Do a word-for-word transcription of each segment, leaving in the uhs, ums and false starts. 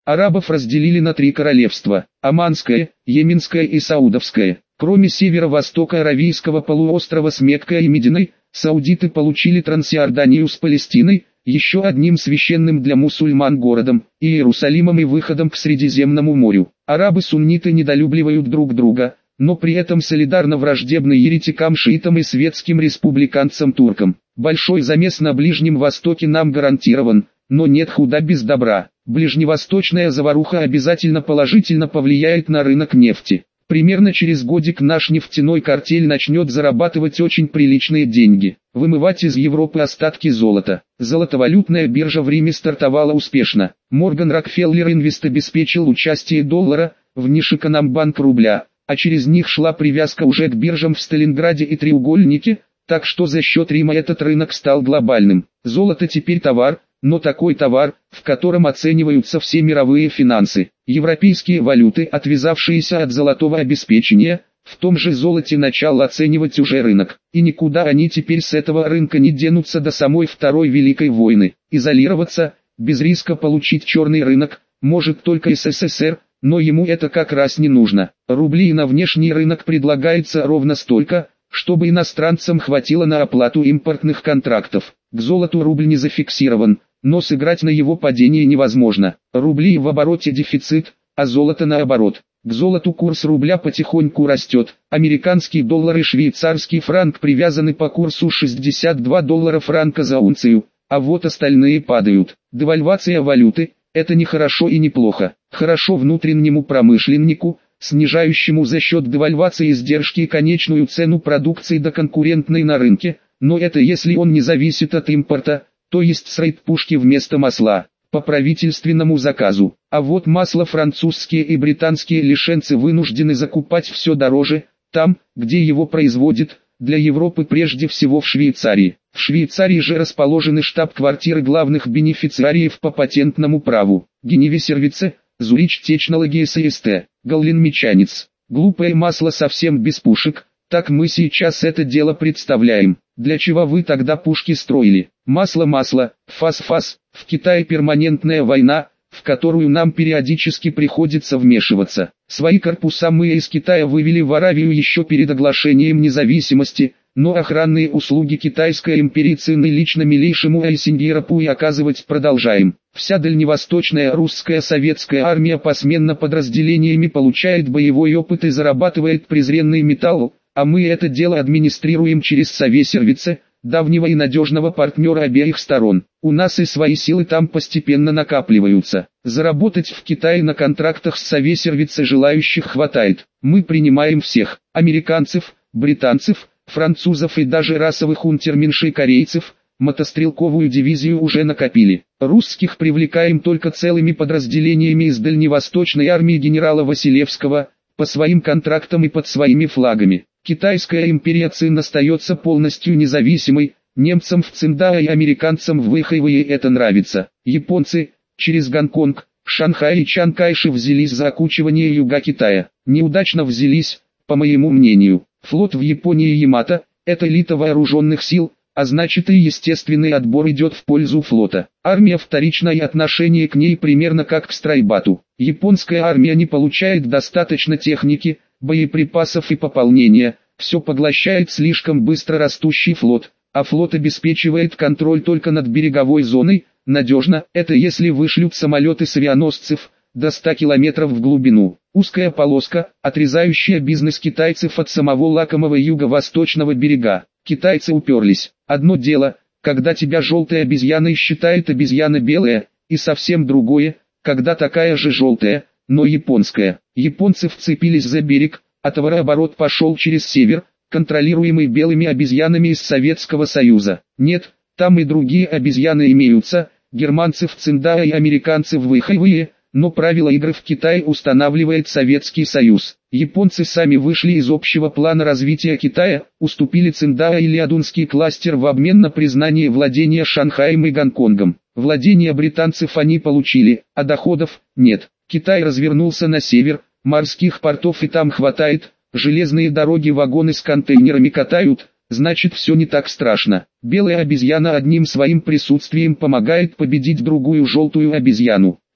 Арабов разделили на три королевства – Оманское, Йеменское и Саудовское. Кроме северо-востока Аравийского полуострова с Меккой и Мединой, саудиты получили Трансиорданию с Палестиной, еще одним священным для мусульман городом, Иерусалимом и выходом к Средиземному морю. Арабы-сунниты недолюбливают друг друга, но при этом солидарно враждебны еретикам-шиитам и светским республиканцам-туркам. Большой замес на Ближнем Востоке нам гарантирован, но нет худа без добра. Ближневосточная заваруха обязательно положительно повлияет на рынок нефти. Примерно через годик наш нефтяной картель начнет зарабатывать очень приличные деньги, вымывать из Европы остатки золота. Золотовалютная биржа в Риме стартовала успешно. Морган Рокфеллер Инвест обеспечил участие доллара в Нишиканамбанк рубля, а через них шла привязка уже к биржам в Сталинграде и Треугольнике, так что за счет Рима этот рынок стал глобальным. Золото теперь товар, но такой товар, в котором оцениваются все мировые финансы. Европейские валюты, отвязавшиеся от золотого обеспечения, в том же золоте начал оценивать уже рынок. И никуда они теперь с этого рынка не денутся до самой Второй Великой войны. Изолироваться, без риска получить черный рынок, может только СССР, но ему это как раз не нужно. Рублей на внешний рынок предлагается ровно столько, чтобы иностранцам хватило на оплату импортных контрактов. К золоту рубль не зафиксирован, но сыграть на его падение невозможно. Рублей в обороте дефицит, а золото наоборот. К золоту курс рубля потихоньку растет. Американский доллар и швейцарский франк привязаны по курсу шестьдесят два доллара франка за унцию, а вот остальные падают. Девальвация валюты – это не хорошо и не плохо. Хорошо внутреннему промышленнику, снижающему за счет девальвации издержки и конечную цену продукции до конкурентной на рынке, но это если он не зависит от импорта, то есть с рейд-пушки вместо масла, по правительственному заказу. А вот масло французские и британские лишенцы вынуждены закупать все дороже, там, где его производят, для Европы прежде всего в Швейцарии. В Швейцарии же расположены штаб-квартиры главных бенефициариев по патентному праву. Геневи Сервице, Зурич Технологии ССТ, Галлин Мечанец. Глупое масло совсем без пушек, так мы сейчас это дело представляем. Для чего вы тогда пушки строили? Масло-масло, фас-фас, в Китае перманентная война, в которую нам периодически приходится вмешиваться. Свои корпуса мы из Китая вывели в Аравию еще перед оглашением независимости, но охранные услуги Китайской империи цены лично милейшему Айсингерапу и оказывать продолжаем. Вся дальневосточная русская советская армия посменно подразделениями получает боевой опыт и зарабатывает презренный металл, а мы это дело администрируем через Совесервице, давнего и надежного партнера обеих сторон. У нас и свои силы там постепенно накапливаются. Заработать в Китае на контрактах с Совесервице желающих хватает. Мы принимаем всех: американцев, британцев, французов и даже расовых унтерменшей корейцев. Мотострелковую дивизию уже накопили. Русских привлекаем только целыми подразделениями из дальневосточной армии генерала Василевского, по своим контрактам и под своими флагами. Китайская империя Цин остается полностью независимой, немцам в Циндае и американцам в Вэйхэйвэе это нравится. Японцы, через Гонконг, Шанхай и Чан Кайши взялись за окучивание юга Китая. Неудачно взялись, по моему мнению. Флот в Японии Ямато – это элита вооруженных сил, а значит и естественный отбор идет в пользу флота. Армия вторична и отношение к ней примерно как к стройбату. Японская армия не получает достаточно техники, боеприпасов и пополнения, все поглощает слишком быстро растущий флот, а флот обеспечивает контроль только над береговой зоной, надежно, это если вышлют самолеты с авианосцев, до ста километров в глубину. Узкая полоска, отрезающая бизнес китайцев от самого лакомого юго-восточного берега. Китайцы уперлись. Одно дело, когда тебя желтая обезьяна считает обезьяна белая, и совсем другое, когда такая же желтая, но японская. Японцы вцепились за берег, а товарооборот пошел через север, контролируемый белыми обезьянами из Советского Союза. Нет, там и другие обезьяны имеются, германцы в Циндае и американцы в Вэйхэйвэе, но правила игры в Китае устанавливает Советский Союз. Японцы сами вышли из общего плана развития Китая, уступили Циндае и Лиадунский кластер в обмен на признание владения Шанхаем и Гонконгом. Владения британцев они получили, а доходов нет. Китай развернулся на север, морских портов и там хватает, железные дороги вагоны с контейнерами катают, значит все не так страшно. Белая обезьяна одним своим присутствием помогает победить другую желтую обезьяну.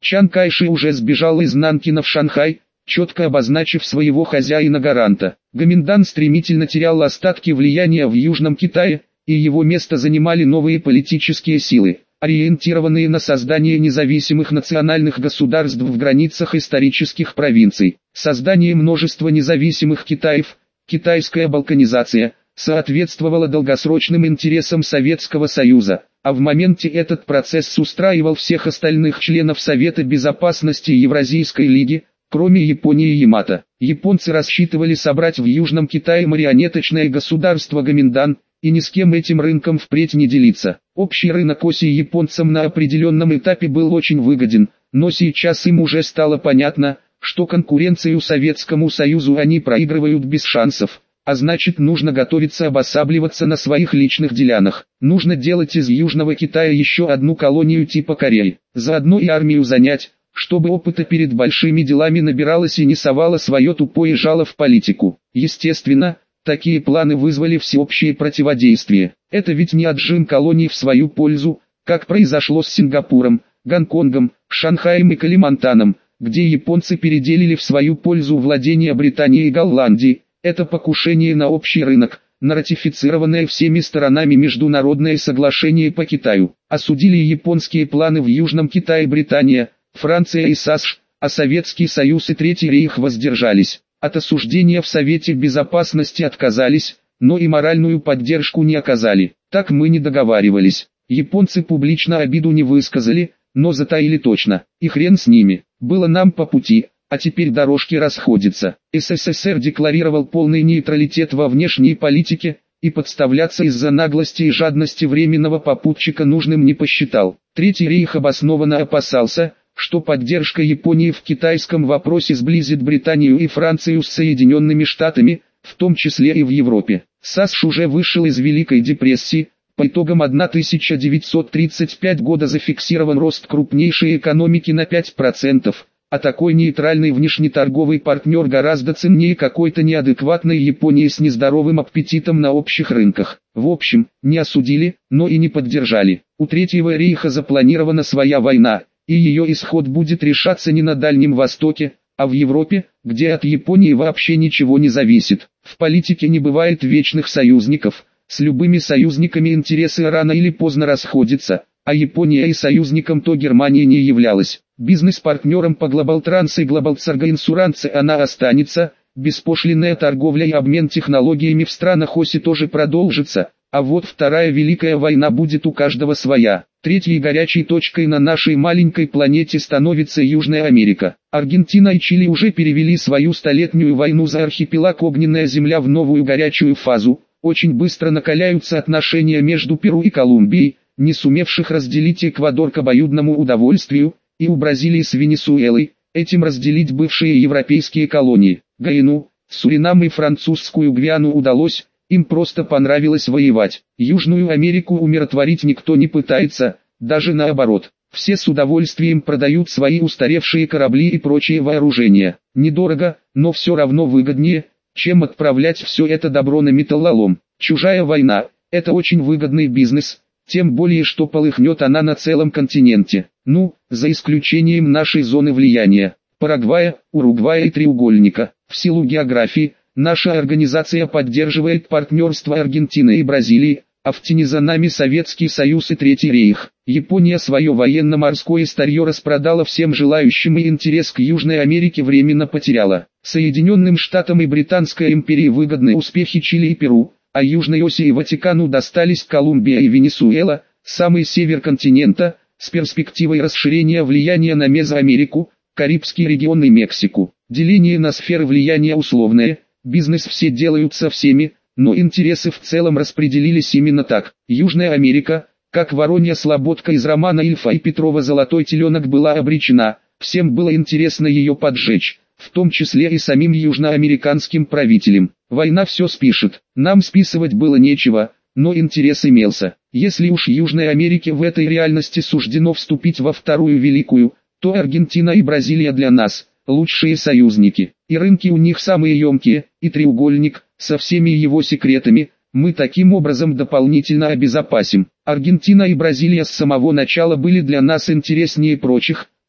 Чан Кайши уже сбежал из Нанкина в Шанхай, четко обозначив своего хозяина-гаранта. Гоминдан стремительно терял остатки влияния в Южном Китае, и его место занимали новые политические силы, ориентированные на создание независимых национальных государств в границах исторических провинций. Создание множества независимых Китаев, китайская балканизация, соответствовало долгосрочным интересам Советского Союза, а в моменте этот процесс устраивал всех остальных членов Совета Безопасности Евразийской лиги, кроме Японии и Ямато. Японцы рассчитывали собрать в Южном Китае марионеточное государство Гоминдан, и ни с кем этим рынком впредь не делиться. Общий рынок оси японцам на определенном этапе был очень выгоден, но сейчас им уже стало понятно, что конкуренцию Советскому Союзу они проигрывают без шансов, а значит нужно готовиться обосабливаться на своих личных делянах. Нужно делать из Южного Китая еще одну колонию типа Кореи, заодно и армию занять, чтобы опыта перед большими делами набиралось и не совало свое тупое жало в политику. Естественно, такие планы вызвали всеобщее противодействие. Это ведь не отжим колоний в свою пользу, как произошло с Сингапуром, Гонконгом, Шанхаем и Калимантаном, где японцы переделили в свою пользу владения Британии и Голландии. Это покушение на общий рынок, на ратифицированное всеми сторонами международное соглашение по Китаю. Осудили японские планы в Южном Китае Британия, Франция и САСШ, а Советский Союз и Третий Рейх воздержались. От осуждения в Совете Безопасности отказались, но и моральную поддержку не оказали. Так мы не договаривались. Японцы публично обиду не высказали, но затаили точно. И хрен с ними. Было нам по пути, а теперь дорожки расходятся. СССР декларировал полный нейтралитет во внешней политике, и подставляться из-за наглости и жадности временного попутчика нужным не посчитал. Третий Рейх обоснованно опасался, что поддержка Японии в китайском вопросе сблизит Британию и Францию с Соединенными Штатами, в том числе и в Европе. САСШ уже вышел из Великой депрессии, по итогам тысяча девятьсот тридцать пятого года зафиксирован рост крупнейшей экономики на пять процентов, а такой нейтральный внешнеторговый партнер гораздо ценнее какой-то неадекватной Японии с нездоровым аппетитом на общих рынках. В общем, не осудили, но и не поддержали. У Третьего Рейха запланирована своя война, и ее исход будет решаться не на Дальнем Востоке, а в Европе, где от Японии вообще ничего не зависит. В политике не бывает вечных союзников, с любыми союзниками интересы рано или поздно расходятся, а Япония и союзником то Германия не являлась. Бизнес-партнером по Глобалтранс и Глобалцаргоинсуранце она останется, беспошлинная торговля и обмен технологиями в странах оси тоже продолжится, а вот Вторая Великая война будет у каждого своя. Третьей горячей точкой на нашей маленькой планете становится Южная Америка. Аргентина и Чили уже перевели свою столетнюю войну за архипелаг Огненная Земля в новую горячую фазу. Очень быстро накаляются отношения между Перу и Колумбией, не сумевших разделить Эквадор к обоюдному удовольствию, и у Бразилии с Венесуэлой, этим разделить бывшие европейские колонии. Гайану, Суринам и французскую Гвиану удалось, им просто понравилось воевать. Южную Америку умиротворить никто не пытается, даже наоборот. Все с удовольствием продают свои устаревшие корабли и прочее вооружение. Недорого, но все равно выгоднее, чем отправлять все это добро на металлолом. Чужая война – это очень выгодный бизнес, тем более что полыхнет она на целом континенте. Ну, за исключением нашей зоны влияния, Парагвая, Уругвая и Треугольника. В силу географии, наша организация поддерживает партнерство Аргентины и Бразилии, а в тени за нами Советский Союз и Третий Рейх. Япония свое военно-морское старье распродала всем желающим и интерес к Южной Америке временно потеряла. Соединенным Штатам и Британской империи выгодны успехи Чили и Перу, а Южной оси и Ватикану достались Колумбия и Венесуэла, самый север континента, с перспективой расширения влияния на Мезоамерику, Карибский регион и Мексику. Деление на сферы влияния условное, бизнес все делают со всеми, но интересы в целом распределились именно так. Южная Америка, как воронья слободка из романа Ильфа и Петрова «Золотой теленок» была обречена, всем было интересно ее поджечь, в том числе и самим южноамериканским правителям. Война все спишет, нам списывать было нечего, но интерес имелся. Если уж Южной Америке в этой реальности суждено вступить во Вторую Великую, то Аргентина и Бразилия для нас – лучшие союзники, и рынки у них самые емкие, и треугольник, со всеми его секретами, мы таким образом дополнительно обезопасим. Аргентина и Бразилия с самого начала были для нас интереснее прочих,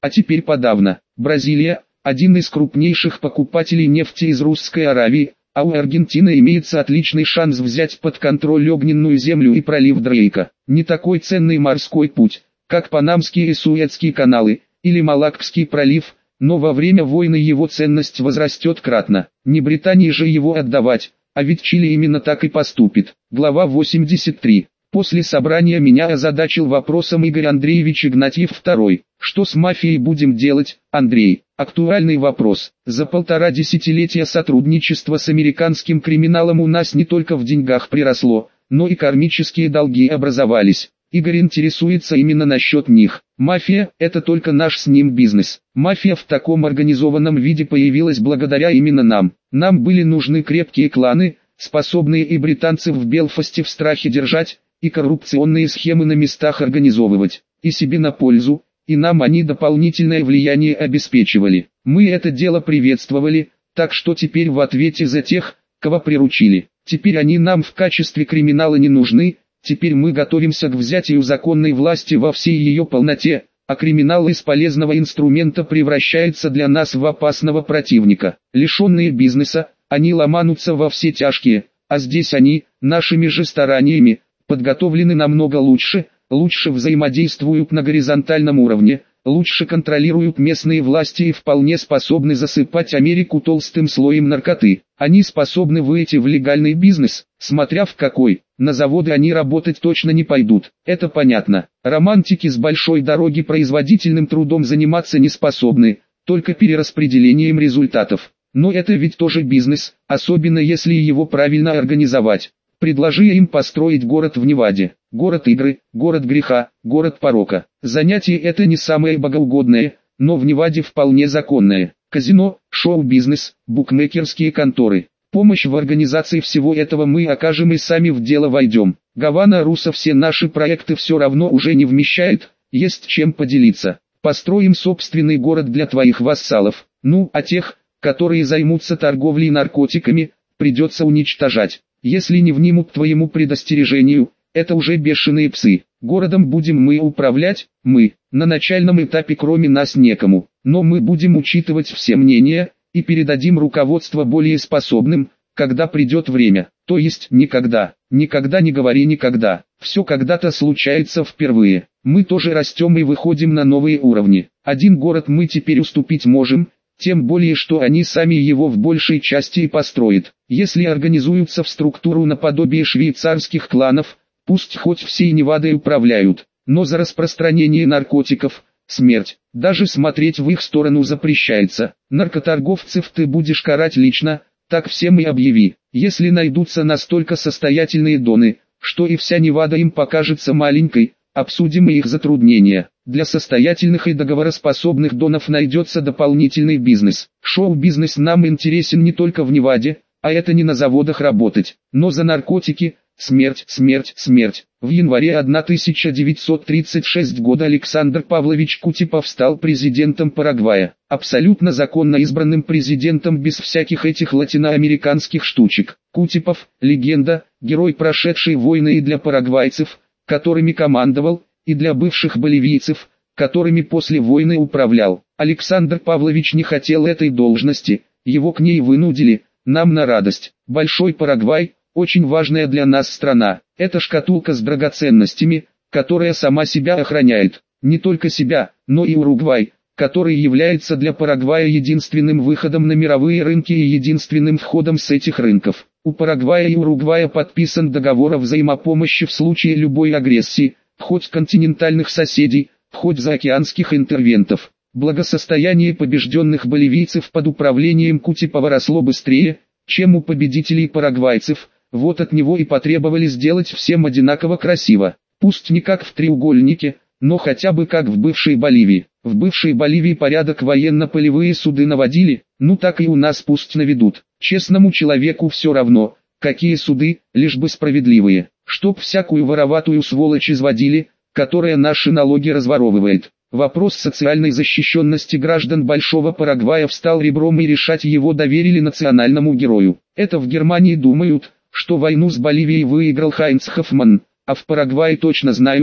а теперь подавно. Бразилия – один из крупнейших покупателей нефти из Русской Аравии, а у Аргентины имеется отличный шанс взять под контроль огненную землю и пролив Дрейка. Не такой ценный морской путь, как Панамские и Суэцкие каналы, или Малаккский пролив, но во время войны его ценность возрастет кратно. Не Британии же его отдавать, а ведь Чили именно так и поступит. Глава восемьдесят три. После собрания меня озадачил вопросом Игорь Андреевич Игнатьев второй. Что с мафией будем делать, Андрей? Актуальный вопрос. За полтора десятилетия сотрудничества с американским криминалом у нас не только в деньгах приросло, но и кармические долги образовались. Игорь интересуется именно насчет них. Мафия – это только наш с ним бизнес. Мафия в таком организованном виде появилась благодаря именно нам. Нам были нужны крепкие кланы, способные и британцев в Белфасте в страхе держать, и коррупционные схемы на местах организовывать, и себе на пользу, и нам они дополнительное влияние обеспечивали. Мы это дело приветствовали, так что теперь в ответе за тех, кого приручили. Теперь они нам в качестве криминала не нужны, теперь мы готовимся к взятию законной власти во всей ее полноте, а криминал из полезного инструмента превращается для нас в опасного противника. Лишенные бизнеса, они ломанутся во все тяжкие, а здесь они, нашими же стараниями, подготовлены намного лучше, лучше взаимодействуют на горизонтальном уровне, лучше контролируют местные власти и вполне способны засыпать Америку толстым слоем наркоты. Они способны выйти в легальный бизнес, смотря в какой. На заводы они работать точно не пойдут, это понятно. Романтики с большой дороги производительным трудом заниматься не способны, только перераспределением результатов. Но это ведь тоже бизнес, особенно если его правильно организовать. Предложи им построить город в Неваде, город игры, город греха, город порока. Занятие это не самое богоугодное, но в Неваде вполне законное. Казино, шоу-бизнес, букмекерские конторы. Помощь в организации всего этого мы окажем и сами в дело войдем. Гавана Руса все наши проекты все равно уже не вмещает, есть чем поделиться. Построим собственный город для твоих вассалов, ну а тех, которые займутся торговлей наркотиками, придется уничтожать. Если не внимут твоему предостережению, это уже бешеные псы. Городом будем мы управлять, мы. На начальном этапе кроме нас некому. Но мы будем учитывать все мнения, и передадим руководство более способным, когда придет время. То есть никогда. Никогда не говори никогда. Все когда-то случается впервые. Мы тоже растем и выходим на новые уровни. Один город мы теперь уступить можем, тем более что они сами его в большей части и построят. Если организуются в структуру наподобие швейцарских кланов, пусть хоть всей Невадой управляют, но за распространение наркотиков – смерть. Даже смотреть в их сторону запрещается. Наркоторговцев ты будешь карать лично, так всем и объяви. Если найдутся настолько состоятельные доны, что и вся Невада им покажется маленькой, обсудим и их затруднения. Для состоятельных и договороспособных донов найдется дополнительный бизнес. Шоу-бизнес нам интересен не только в Неваде, а это не на заводах работать, но за наркотики, смерть, смерть, смерть. В январе тысяча девятьсот тридцать шестого года Александр Павлович Кутипов стал президентом Парагвая. Абсолютно законно избранным президентом без всяких этих латиноамериканских штучек. Кутипов – легенда, герой прошедшей войны и для парагвайцев, которыми командовал, и для бывших боливийцев, которыми после войны управлял. Александр Павлович не хотел этой должности, его к ней вынудили, нам на радость. Большой Парагвай – очень важная для нас страна. Это шкатулка с драгоценностями, которая сама себя охраняет. Не только себя, но и Уругвай, который является для Парагвая единственным выходом на мировые рынки и единственным входом с этих рынков. У Парагвая и Уругвая подписан договор о взаимопомощи в случае любой агрессии, хоть континентальных соседей, хоть заокеанских интервентов. Благосостояние побежденных боливийцев под управлением Кутипова росло быстрее, чем у победителей парагвайцев, вот от него и потребовали сделать всем одинаково красиво. Пусть не как в треугольнике, но хотя бы как в бывшей Боливии. В бывшей Боливии порядок военно-полевые суды наводили, ну так и у нас пусть наведут. Честному человеку все равно, какие суды, лишь бы справедливые. Чтоб всякую вороватую сволочь изводили, которая наши налоги разворовывает. Вопрос социальной защищенности граждан Большого Парагвая встал ребром и решать его доверили национальному герою. Это в Германии думают, что войну с Боливией выиграл Хайнц Хоффман, а в Парагвае точно знают,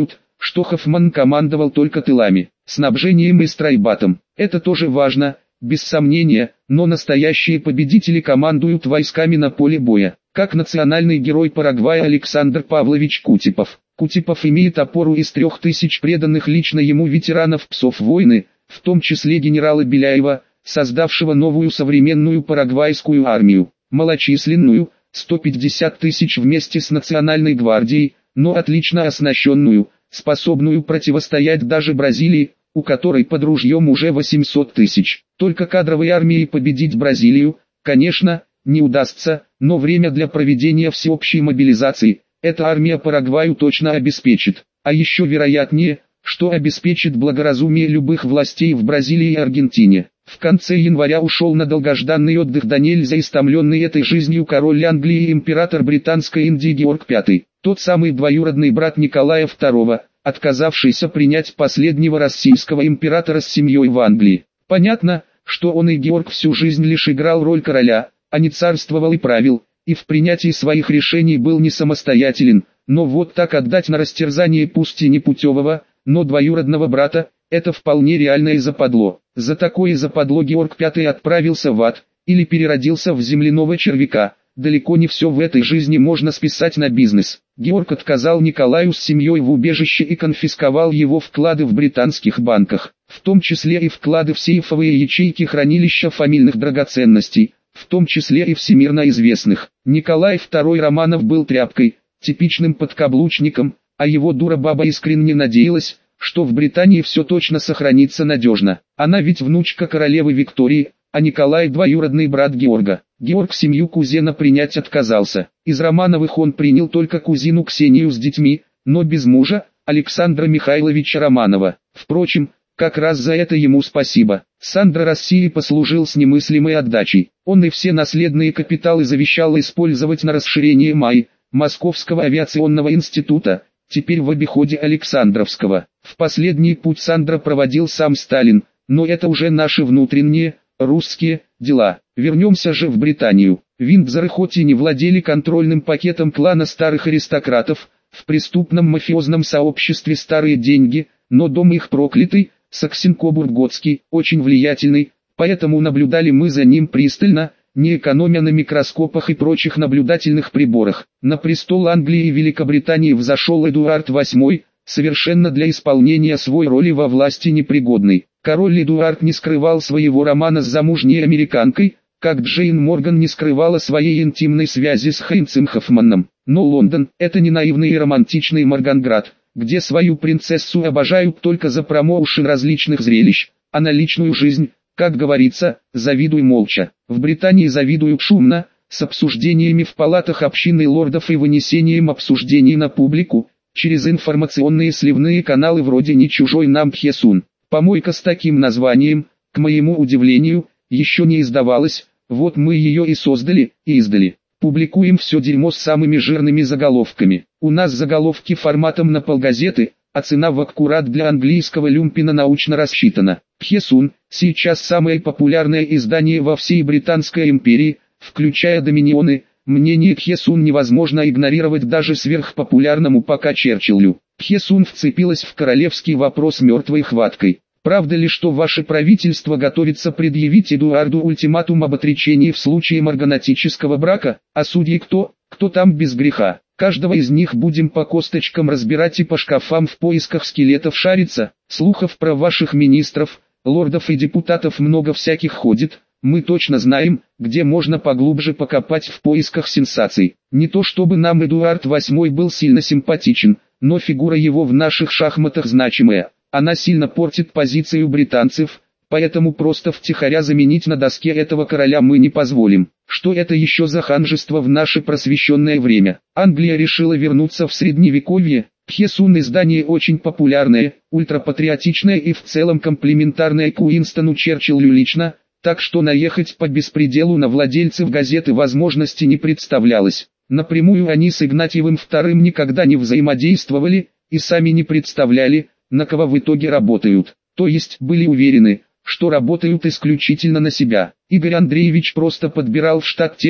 что Хоффман командовал только тылами, снабжением и страйбатом. Это тоже важно, без сомнения, но настоящие победители командуют войсками на поле боя, как национальный герой Парагвая Александр Павлович Кутепов. Кутепов имеет опору из трех тысяч преданных лично ему ветеранов псов войны, в том числе генерала Беляева, создавшего новую современную парагвайскую армию, малочисленную, сто пятьдесят тысяч вместе с Национальной гвардией, но отлично оснащенную, способную противостоять даже Бразилии, у которой под ружьем уже восемьсот тысяч. Только кадровой армией победить Бразилию, конечно, не удастся, но время для проведения всеобщей мобилизации эта армия Парагваю точно обеспечит. А еще вероятнее, что обеспечит благоразумие любых властей в Бразилии и Аргентине. В конце января ушел на долгожданный отдых до нельзя истомленный этой жизнью король Англии и император Британской Индии Георг Пятый, тот самый двоюродный брат Николая Второго, отказавшийся принять последнего российского императора с семьей в Англии. Понятно, что он и Георг всю жизнь лишь играл роль короля, а не царствовал и правил, и в принятии своих решений был не самостоятелен, но вот так отдать на растерзание пусть и непутевого, но двоюродного брата, это вполне реальное западло. За такое западло Георг Пятый отправился в ад, или переродился в земляного червяка. Далеко не все в этой жизни можно списать на бизнес. Георг отказал Николаю с семьей в убежище и конфисковал его вклады в британских банках, в том числе и вклады в сейфовые ячейки хранилища фамильных драгоценностей, в том числе и всемирно известных. Николай Второй Романов был тряпкой, типичным подкаблучником, а его дура-баба искренне надеялась, что в Британии все точно сохранится надежно. Она ведь внучка королевы Виктории, а Николай двоюродный брат Георга. Георг семью кузена принять отказался. Из Романовых он принял только кузину Ксению с детьми, но без мужа, Александра Михайловича Романова. Впрочем, как раз за это ему спасибо. Сандро России послужил с немыслимой отдачей. Он и все наследные капиталы завещал использовать на расширение МАИ, Московского авиационного института, теперь в обиходе Александровского. В последний путь Сандро проводил сам Сталин, но это уже наши внутренние, русские, дела. Вернемся же в Британию. Виндзоры хоть и не владели контрольным пакетом клана старых аристократов, в преступном мафиозном сообществе старые деньги, но дом их проклятый, Саксен-Кобург-Готский, очень влиятельный, поэтому наблюдали мы за ним пристально, не экономя на микроскопах и прочих наблюдательных приборах. На престол Англии и Великобритании взошел Эдуард Восьмой, совершенно для исполнения своей роли во власти непригодный. Король Эдуард не скрывал своего романа с замужней американкой, как Джейн Морган не скрывала своей интимной связи с Хайнцем Хоффманом. Но Лондон – это не наивный и романтичный Морганград, где свою принцессу обожают только за промоушен различных зрелищ, а на личную жизнь, как говорится, завидуй молча. В Британии завидуют шумно, с обсуждениями в палатах общины лордов и вынесением обсуждений на публику, через информационные сливные каналы вроде «Не чужой нам Пхесун». Помойка с таким названием, к моему удивлению, еще не издавалась, вот мы ее и создали, и издали. Публикуем все дерьмо с самыми жирными заголовками. У нас заголовки форматом на полгазеты, а цена в аккурат для английского люмпина научно рассчитана. Пхесун – сейчас самое популярное издание во всей Британской империи, включая Доминионы. Мнение Пхесун невозможно игнорировать даже сверхпопулярному пока Черчиллю. Пхесун вцепилась в королевский вопрос мертвой хваткой. Правда ли, что ваше правительство готовится предъявить Эдуарду ультиматум об отречении в случае марганатического брака? А судьи кто? Кто там без греха? Каждого из них будем по косточкам разбирать и по шкафам в поисках скелетов шариться. Слухов про ваших министров, лордов и депутатов много всяких ходит. Мы точно знаем, где можно поглубже покопать в поисках сенсаций. Не то чтобы нам Эдуард Восьмой был сильно симпатичен, но фигура его в наших шахматах значимая. Она сильно портит позицию британцев, поэтому просто втихаря заменить на доске этого короля мы не позволим. Что это еще за ханжество в наше просвещенное время? Англия решила вернуться в средневековье. Пхесун издание очень популярное, ультрапатриотичное и в целом комплиментарное к Уинстону Черчиллю лично, так что наехать по беспределу на владельцев газеты возможности не представлялось. Напрямую они с Игнатьевым Вторым никогда не взаимодействовали, и сами не представляли, на кого в итоге работают. То есть были уверены, что работают исключительно на себя. Игорь Андреевич просто подбирал в штат тех,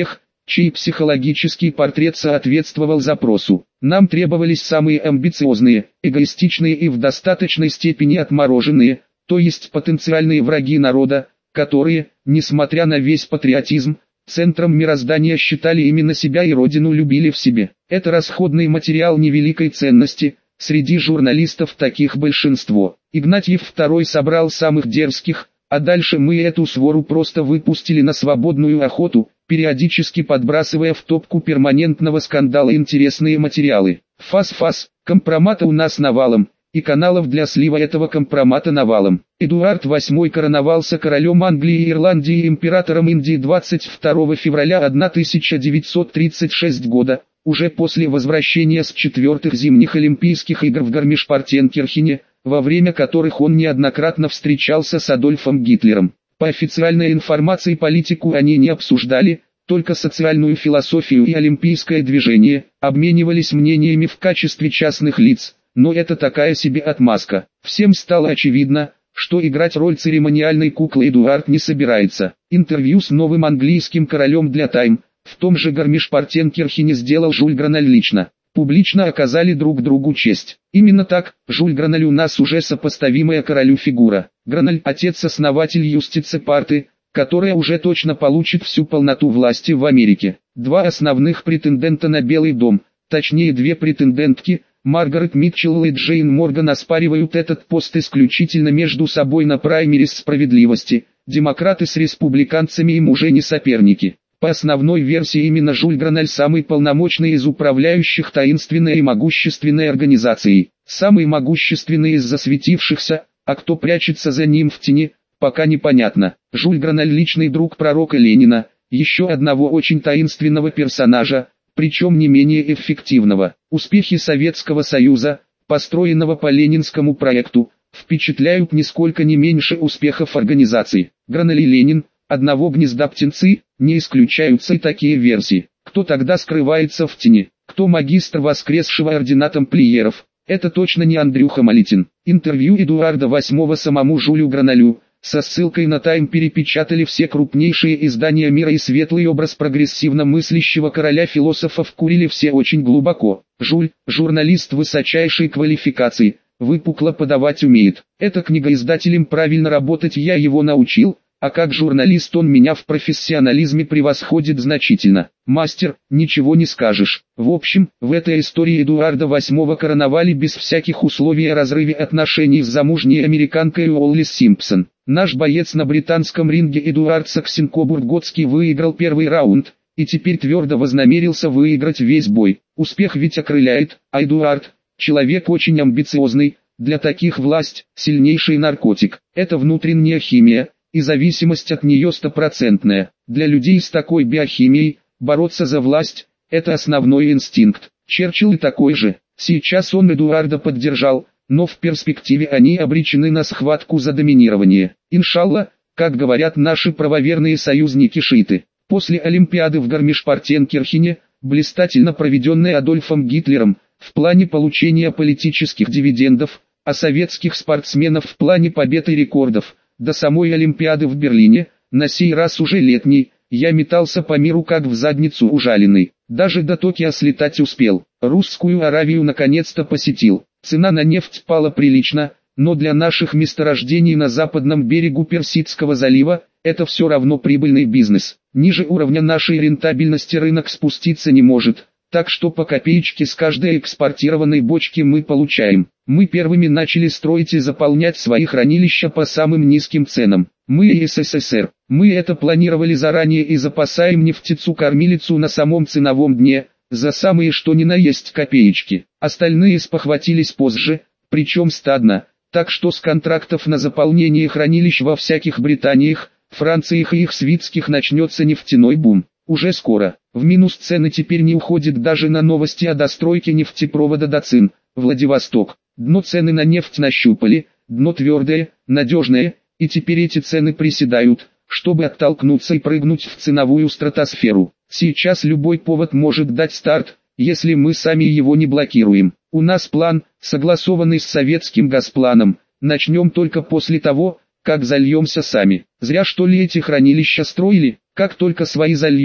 чей психологический портрет соответствовал запросу. Нам требовались самые амбициозные, эгоистичные и в достаточной степени отмороженные, то есть потенциальные враги народа, которые, несмотря на весь патриотизм, центром мироздания считали именно себя и родину любили в себе. Это расходный материал невеликой ценности, среди журналистов таких большинство. Игнатьев второй собрал самых дерзких, а дальше мы эту свору просто выпустили на свободную охоту, периодически подбрасывая в топку перманентного скандала интересные материалы. Фас-фас, компромата у нас навалом, и каналов для слива этого компромата навалом. Эдуард восьмой короновался королем Англии и Ирландии и императором Индии двадцать второго февраля тысяча девятьсот тридцать шестого года, уже после возвращения с четвертых зимних Олимпийских игр в Гармиш-Партенкирхене, во время которых он неоднократно встречался с Адольфом Гитлером. По официальной информации политику они не обсуждали, только социальную философию и олимпийское движение, обменивались мнениями в качестве частных лиц. Но это такая себе отмазка. Всем стало очевидно, что играть роль церемониальной куклы Эдуард не собирается. Интервью с новым английским королем для Time, в том же Гармиш-Партенкирхене сделал Жюль Граналь лично. Публично оказали друг другу честь. Именно так, Жюль Граналь у нас уже сопоставимая королю фигура. Граналь – отец-основатель Юстице Парты, которая уже точно получит всю полноту власти в Америке. Два основных претендента на Белый дом, точнее две претендентки – Маргарет Митчелл и Джейн Морган оспаривают этот пост исключительно между собой на праймерис справедливости, демократы с республиканцами им уже не соперники. По основной версии именно Жюль Граналь самый полномочный из управляющих таинственной и могущественной организацией, самый могущественный из засветившихся, а кто прячется за ним в тени, пока непонятно. Жюль Граналь личный друг пророка Ленина, еще одного очень таинственного персонажа, причем не менее эффективного. Успехи Советского Союза, построенного по ленинскому проекту, впечатляют нисколько не меньше успехов организации. Граналь и Ленин, одного гнезда птенцы, не исключаются и такие версии. Кто тогда скрывается в тени? Кто магистр воскресшего ордена тамплиеров? Это точно не Андрюха Малитин. Интервью Эдуарда восьмого самому Жюлю Граналю, со ссылкой на Time перепечатали все крупнейшие издания мира, и светлый образ прогрессивно мыслящего короля-философа вкурили все очень глубоко. Жюль, журналист высочайшей квалификации, выпукло подавать умеет. Это книгоиздателем правильно работать я его научил, а как журналист он меня в профессионализме превосходит значительно. Мастер, ничего не скажешь. В общем, в этой истории Эдуарда восьмого короновали без всяких условий о разрыве отношений с замужней американкой Уоллис Симпсон. Наш боец на британском ринге Эдуард Саксенкобург-Готский выиграл первый раунд, и теперь твердо вознамерился выиграть весь бой. Успех ведь окрыляет, а Эдуард, человек очень амбициозный, для таких власть – сильнейший наркотик. Это внутренняя химия, и зависимость от нее стопроцентная. Для людей с такой биохимией, бороться за власть – это основной инстинкт. Черчилль и такой же. Сейчас он Эдуарда поддержал, но в перспективе они обречены на схватку за доминирование. Иншалла, как говорят наши правоверные союзники-шииты. После Олимпиады в Гармиш-Партенкирхене, блистательно проведенной Адольфом Гитлером, в плане получения политических дивидендов, а советских спортсменов в плане побед и рекордов, до самой Олимпиады в Берлине, на сей раз уже летний, я метался по миру как в задницу ужаленный. Даже до Токио слетать успел. Русскую Аравию наконец-то посетил. Цена на нефть пала прилично, но для наших месторождений на западном берегу Персидского залива, это все равно прибыльный бизнес. Ниже уровня нашей рентабельности рынок спуститься не может, так что по копеечке с каждой экспортированной бочки мы получаем. Мы первыми начали строить и заполнять свои хранилища по самым низким ценам. Мы и СССР. Мы это планировали заранее и запасаем нефтецу-кормилицу на самом ценовом дне, за самые что ни на есть копеечки. Остальные спохватились позже, причем стадно, так что с контрактов на заполнение хранилищ во всяких Британиях, Франциях и их свитских начнется нефтяной бум. Уже скоро. В минус цены теперь не уходит даже на новости о достройке нефтепровода Дацин, Владивосток. Дно цены на нефть нащупали, дно твердое, надежное, и теперь эти цены приседают, чтобы оттолкнуться и прыгнуть в ценовую стратосферу. Сейчас любой повод может дать старт, если мы сами его не блокируем. У нас план, согласованный с советским Газпланом, начнем только после того, как зальемся сами. Зря что ли эти хранилища строили, как только свои зальем,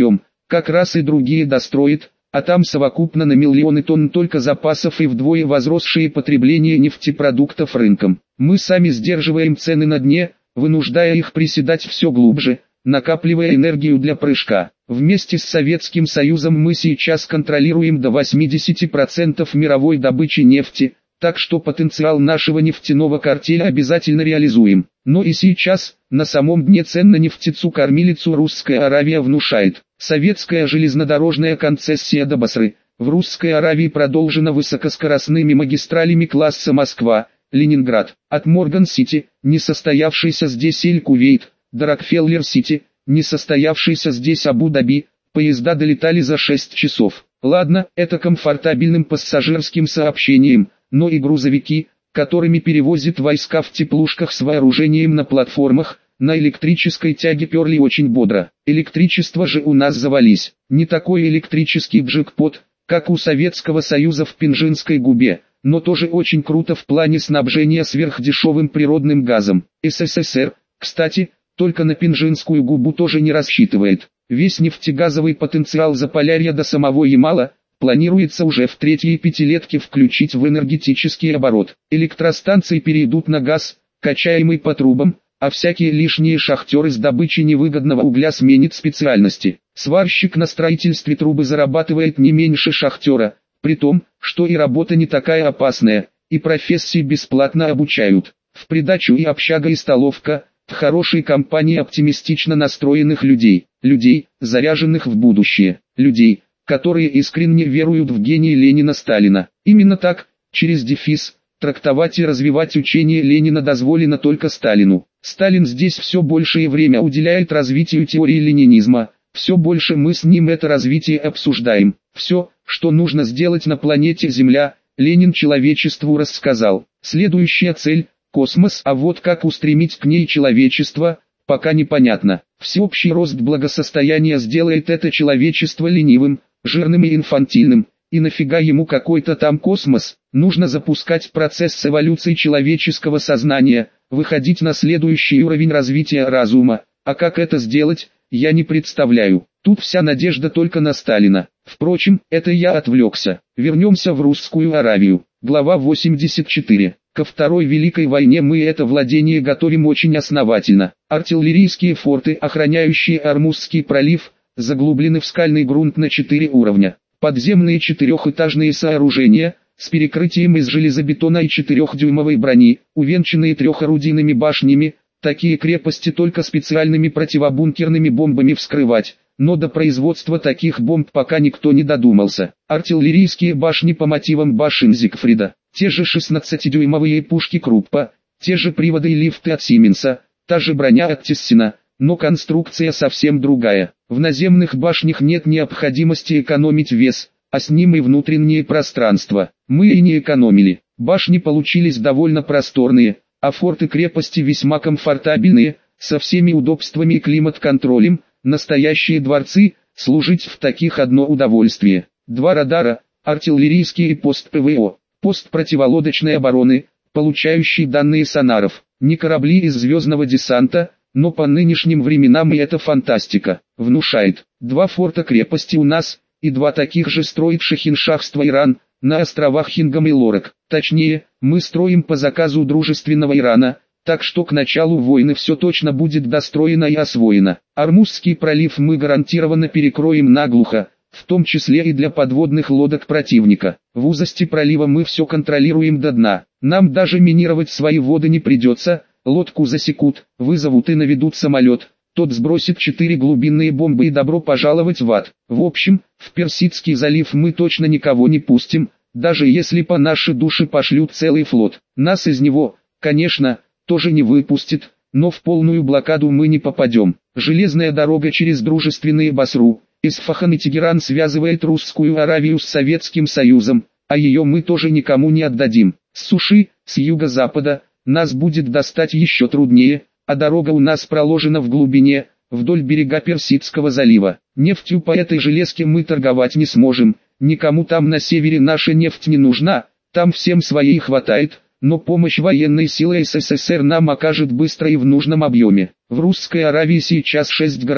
как раз и другие достроит, а там совокупно на миллионы тонн только запасов и вдвое возросшее потребление нефтепродуктов рынком. Мы сами сдерживаем цены на дне, вынуждая их приседать все глубже, накапливая энергию для прыжка. Вместе с Советским Союзом мы сейчас контролируем до восьмидесяти процентов мировой добычи нефти, так что потенциал нашего нефтяного картеля обязательно реализуем. Но и сейчас, на самом дне цен на нефтецу-кормилицу Русская Аравия внушает. Советская железнодорожная концессия до Басры в Русской Аравии продолжена высокоскоростными магистралями класса Москва, Ленинград, от Морган-Сити, несостоявшийся здесь Эль-Кувейт, до Рокфеллер-Сити, несостоявшийся здесь Абу-Даби, поезда долетали за шесть часов. Ладно, это комфортабельным пассажирским сообщением, но и грузовики, которыми перевозят войска в теплушках с вооружением на платформах, на электрической тяге перли очень бодро. Электричество же у нас завались. Не такой электрический джекпот, как у Советского Союза в Пинжинской губе, но тоже очень круто в плане снабжения сверхдешевым природным газом. СССР, кстати, только на Пинжинскую губу тоже не рассчитывает. Весь нефтегазовый потенциал Заполярья до самого Ямала планируется уже в третьей пятилетке включить в энергетический оборот. Электростанции перейдут на газ, качаемый по трубам, а всякие лишние шахтеры с добычей невыгодного угля сменят специальности. Сварщик на строительстве трубы зарабатывает не меньше шахтера, при том, что и работа не такая опасная, и профессии бесплатно обучают. В придачу и общага, и столовка, в хорошей компании оптимистично настроенных людей, людей, заряженных в будущее, людей, которые искренне веруют в гений Ленина-Сталина. Именно так, через дефис, трактовать и развивать учение Ленина дозволено только Сталину. Сталин здесь все большее время уделяет развитию теории ленинизма, все больше мы с ним это развитие обсуждаем. Все, что нужно сделать на планете Земля, Ленин человечеству рассказал. Следующая цель – космос, а вот как устремить к ней человечество, пока непонятно. Всеобщий рост благосостояния сделает это человечество ленивым, жирным и инфантильным. И нафига ему какой-то там космос? Нужно запускать процесс эволюции человеческого сознания, выходить на следующий уровень развития разума. А как это сделать, я не представляю. Тут вся надежда только на Сталина. Впрочем, это я отвлекся. Вернемся в Русскую Аравию. Глава восемьдесят четыре. Ко Второй Великой войне мы это владение готовим очень основательно. Артиллерийские форты, охраняющие Ормузский пролив, заглублены в скальный грунт на четыре уровня. Подземные четырехэтажные сооружения, с перекрытием из железобетона и четырехдюймовой брони, увенчанные трехорудийными башнями, такие крепости только специальными противобункерными бомбами вскрывать, но до производства таких бомб пока никто не додумался. Артиллерийские башни по мотивам башен Зигфрида, те же шестнадцатидюймовые пушки Круппа, те же приводы и лифты от Сименса, та же броня от Тессина, но конструкция совсем другая. В наземных башнях нет необходимости экономить вес, а с ним и внутреннее пространство. Мы и не экономили. Башни получились довольно просторные, а форты-крепости весьма комфортабельные, со всеми удобствами и климат-контролем. Настоящие дворцы, служить в таких одно удовольствие. Два радара, артиллерийский и пост ПВО, пост противолодочной обороны, получающий данные сонаров. Не корабли из звездного десанта, но по нынешним временам и это фантастика. Внушает. Два форта-крепости у нас, и два таких же строит Шахиншахство Иран, на островах Хингам и Лорак. Точнее, мы строим по заказу дружественного Ирана, так что к началу войны все точно будет достроено и освоено. Ормузский пролив мы гарантированно перекроем наглухо, в том числе и для подводных лодок противника. В узости пролива мы все контролируем до дна. Нам даже минировать свои воды не придется, лодку засекут, вызовут и наведут самолет. Тот сбросит четыре глубинные бомбы и добро пожаловать в ад. В общем, в Персидский залив мы точно никого не пустим, даже если по нашей душе пошлют целый флот. Нас из него, конечно, тоже не выпустит, но в полную блокаду мы не попадем. Железная дорога через дружественные Басру, Исфахан и Тегеран связывает Русскую Аравию с Советским Союзом, а ее мы тоже никому не отдадим. С суши, с юго-запада, нас будет достать еще труднее, а дорога у нас проложена в глубине, вдоль берега Персидского залива. Нефтью по этой железке мы торговать не сможем, никому там на севере наша нефть не нужна, там всем своей хватает. Но помощь военной силы СССР нам окажет быстро и в нужном объеме. В Русской Аравии сейчас шесть городов.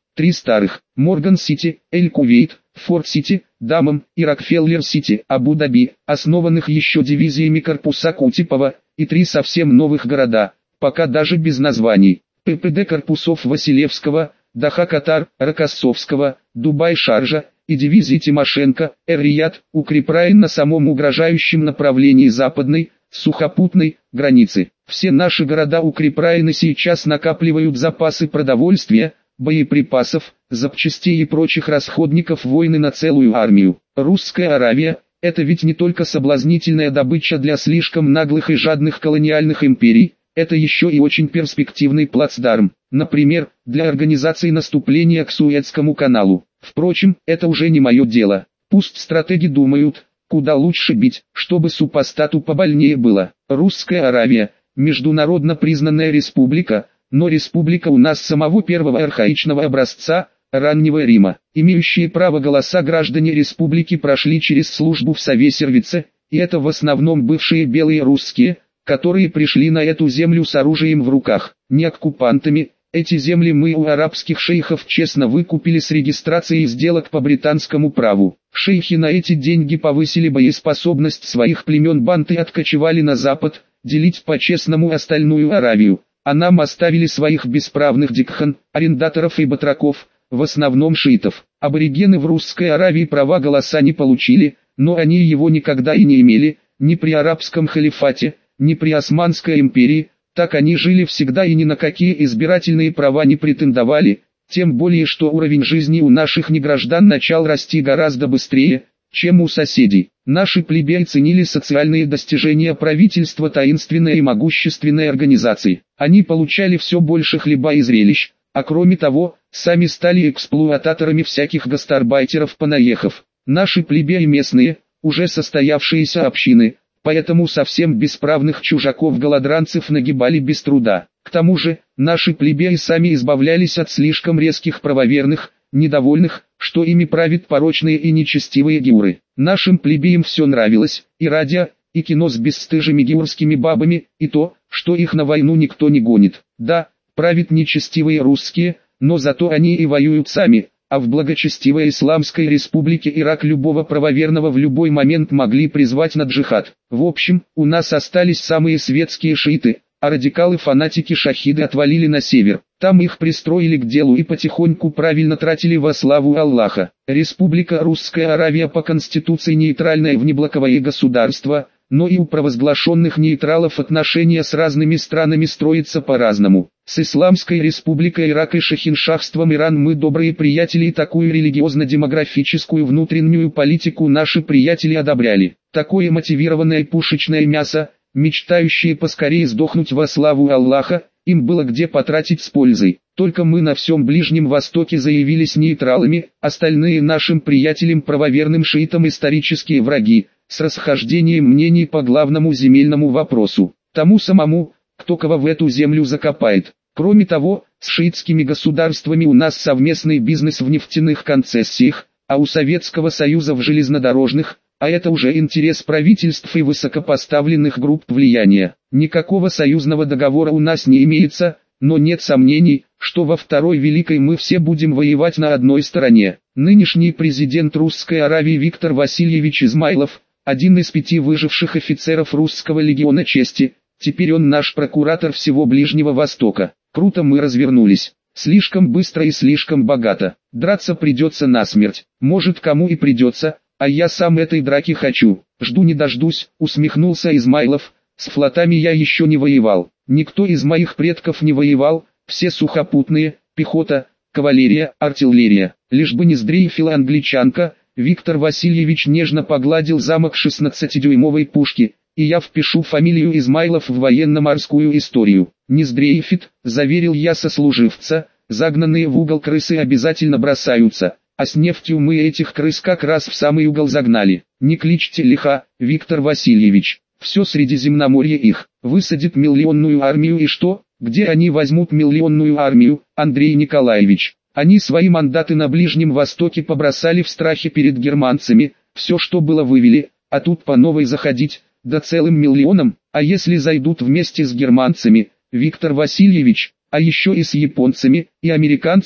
три старых, Морган-Сити, Эль-Кувейт, Форт-Сити, Даммам и Рокфеллер-Сити, Абу-Даби, основанных еще дивизиями корпуса Кутепова, и три совсем новых города, пока даже без названий, ППД корпусов Василевского, Доха-Катар, Рокоссовского, Дубай-Шаржа и дивизии Тимошенко, Эр-Рияд, укрепляем на самом угрожающем направлении западной, сухопутной, границы. Все наши города укрепляены сейчас накапливают запасы продовольствия, боеприпасов, запчастей и прочих расходников войны на целую армию. Русская Аравия – это ведь не только соблазнительная добыча для слишком наглых и жадных колониальных империй, это еще и очень перспективный плацдарм, например, для организации наступления к Суэцкому каналу. Впрочем, это уже не мое дело. Пусть стратеги думают, куда лучше бить, чтобы супостату побольнее было. Русская Аравия – международно признанная республика, но республика у нас самого первого архаичного образца, раннего Рима. Имеющие право голоса граждане республики прошли через службу в Сове-Сервице, и это в основном бывшие белые русские, которые пришли на эту землю с оружием в руках, не оккупантами. Эти земли мы у арабских шейхов честно выкупили с регистрацией сделок по британскому праву. Шейхи на эти деньги повысили боеспособность своих племен банд и откочевали на запад, делить по-честному остальную Аравию. А нам оставили своих бесправных дикхан, арендаторов и батраков, в основном шиитов. Аборигены в Русской Аравии права голоса не получили, но они его никогда и не имели, ни при арабском халифате, ни при Османской империи. Так они жили всегда и ни на какие избирательные права не претендовали, тем более что уровень жизни у наших неграждан начал расти гораздо быстрее, чем у соседей. Наши плебеи ценили социальные достижения правительства таинственной и могущественной организации. Они получали все больше хлеба и зрелищ, а кроме того, сами стали эксплуататорами всяких гастарбайтеров-понаехав. Наши плебеи местные, уже состоявшиеся общины, поэтому совсем бесправных чужаков-голодранцев нагибали без труда. К тому же, наши плебеи сами избавлялись от слишком резких правоверных, недовольных, что ими правят порочные и нечестивые геуры. Нашим плебеям все нравилось, и радио, и кино с бесстыжими геурскими бабами, и то, что их на войну никто не гонит. Да, правят нечестивые русские, но зато они и воюют сами, а в благочестивой Исламской республике Ирак любого правоверного в любой момент могли призвать на джихад. В общем, у нас остались самые светские шииты, а радикалы-фанатики-шахиды отвалили на север. Там их пристроили к делу и потихоньку правильно тратили во славу Аллаха. Республика Русская Аравия по конституции нейтральное внеблоковое государство, но и у провозглашенных нейтралов отношения с разными странами строятся по-разному. С Исламской республикой Ирак и Шахиншахством Иран мы добрые приятели, и такую религиозно-демографическую внутреннюю политику наши приятели одобряли. Такое мотивированное пушечное мясо, мечтающие поскорее сдохнуть во славу Аллаха, им было где потратить с пользой. Только мы на всем Ближнем Востоке заявились нейтралами, остальные нашим приятелям правоверным шиитам исторические враги, с расхождением мнений по главному земельному вопросу, тому самому, кто кого в эту землю закопает. Кроме того, с шиитскими государствами у нас совместный бизнес в нефтяных концессиях, а у Советского Союза в железнодорожных, а это уже интерес правительств и высокопоставленных групп влияния. Никакого союзного договора у нас не имеется, но нет сомнений, что во Второй Великой мы все будем воевать на одной стороне. Нынешний президент Русской Аравии Виктор Васильевич Измайлов, один из пяти выживших офицеров Русского легиона чести, теперь он наш прокуратор всего Ближнего Востока. Круто мы развернулись. Слишком быстро и слишком богато. Драться придется насмерть. Может, кому и придется, а я сам этой драки хочу. Жду не дождусь, усмехнулся Измайлов. С флотами я еще не воевал. Никто из моих предков не воевал, все сухопутные, пехота, кавалерия, артиллерия. Лишь бы не сдрейфила англичанка. Виктор Васильевич нежно погладил замок шестнадцатидюймовой пушки, и я впишу фамилию Измайлов в военно-морскую историю. Не сдрейфит, заверил я сослуживца, загнанные в угол крысы обязательно бросаются, а с нефтью мы этих крыс как раз в самый угол загнали. Не кличьте лиха, Виктор Васильевич, все Средиземноморье их, высадит миллионную армию и что, где они возьмут миллионную армию, Андрей Николаевич? Они свои мандаты на Ближнем Востоке побросали в страхе перед германцами, все что было вывели, а тут по новой заходить, да целым миллионом, а если зайдут вместе с германцами, Виктор Васильевич, а еще и с японцами, и американцами,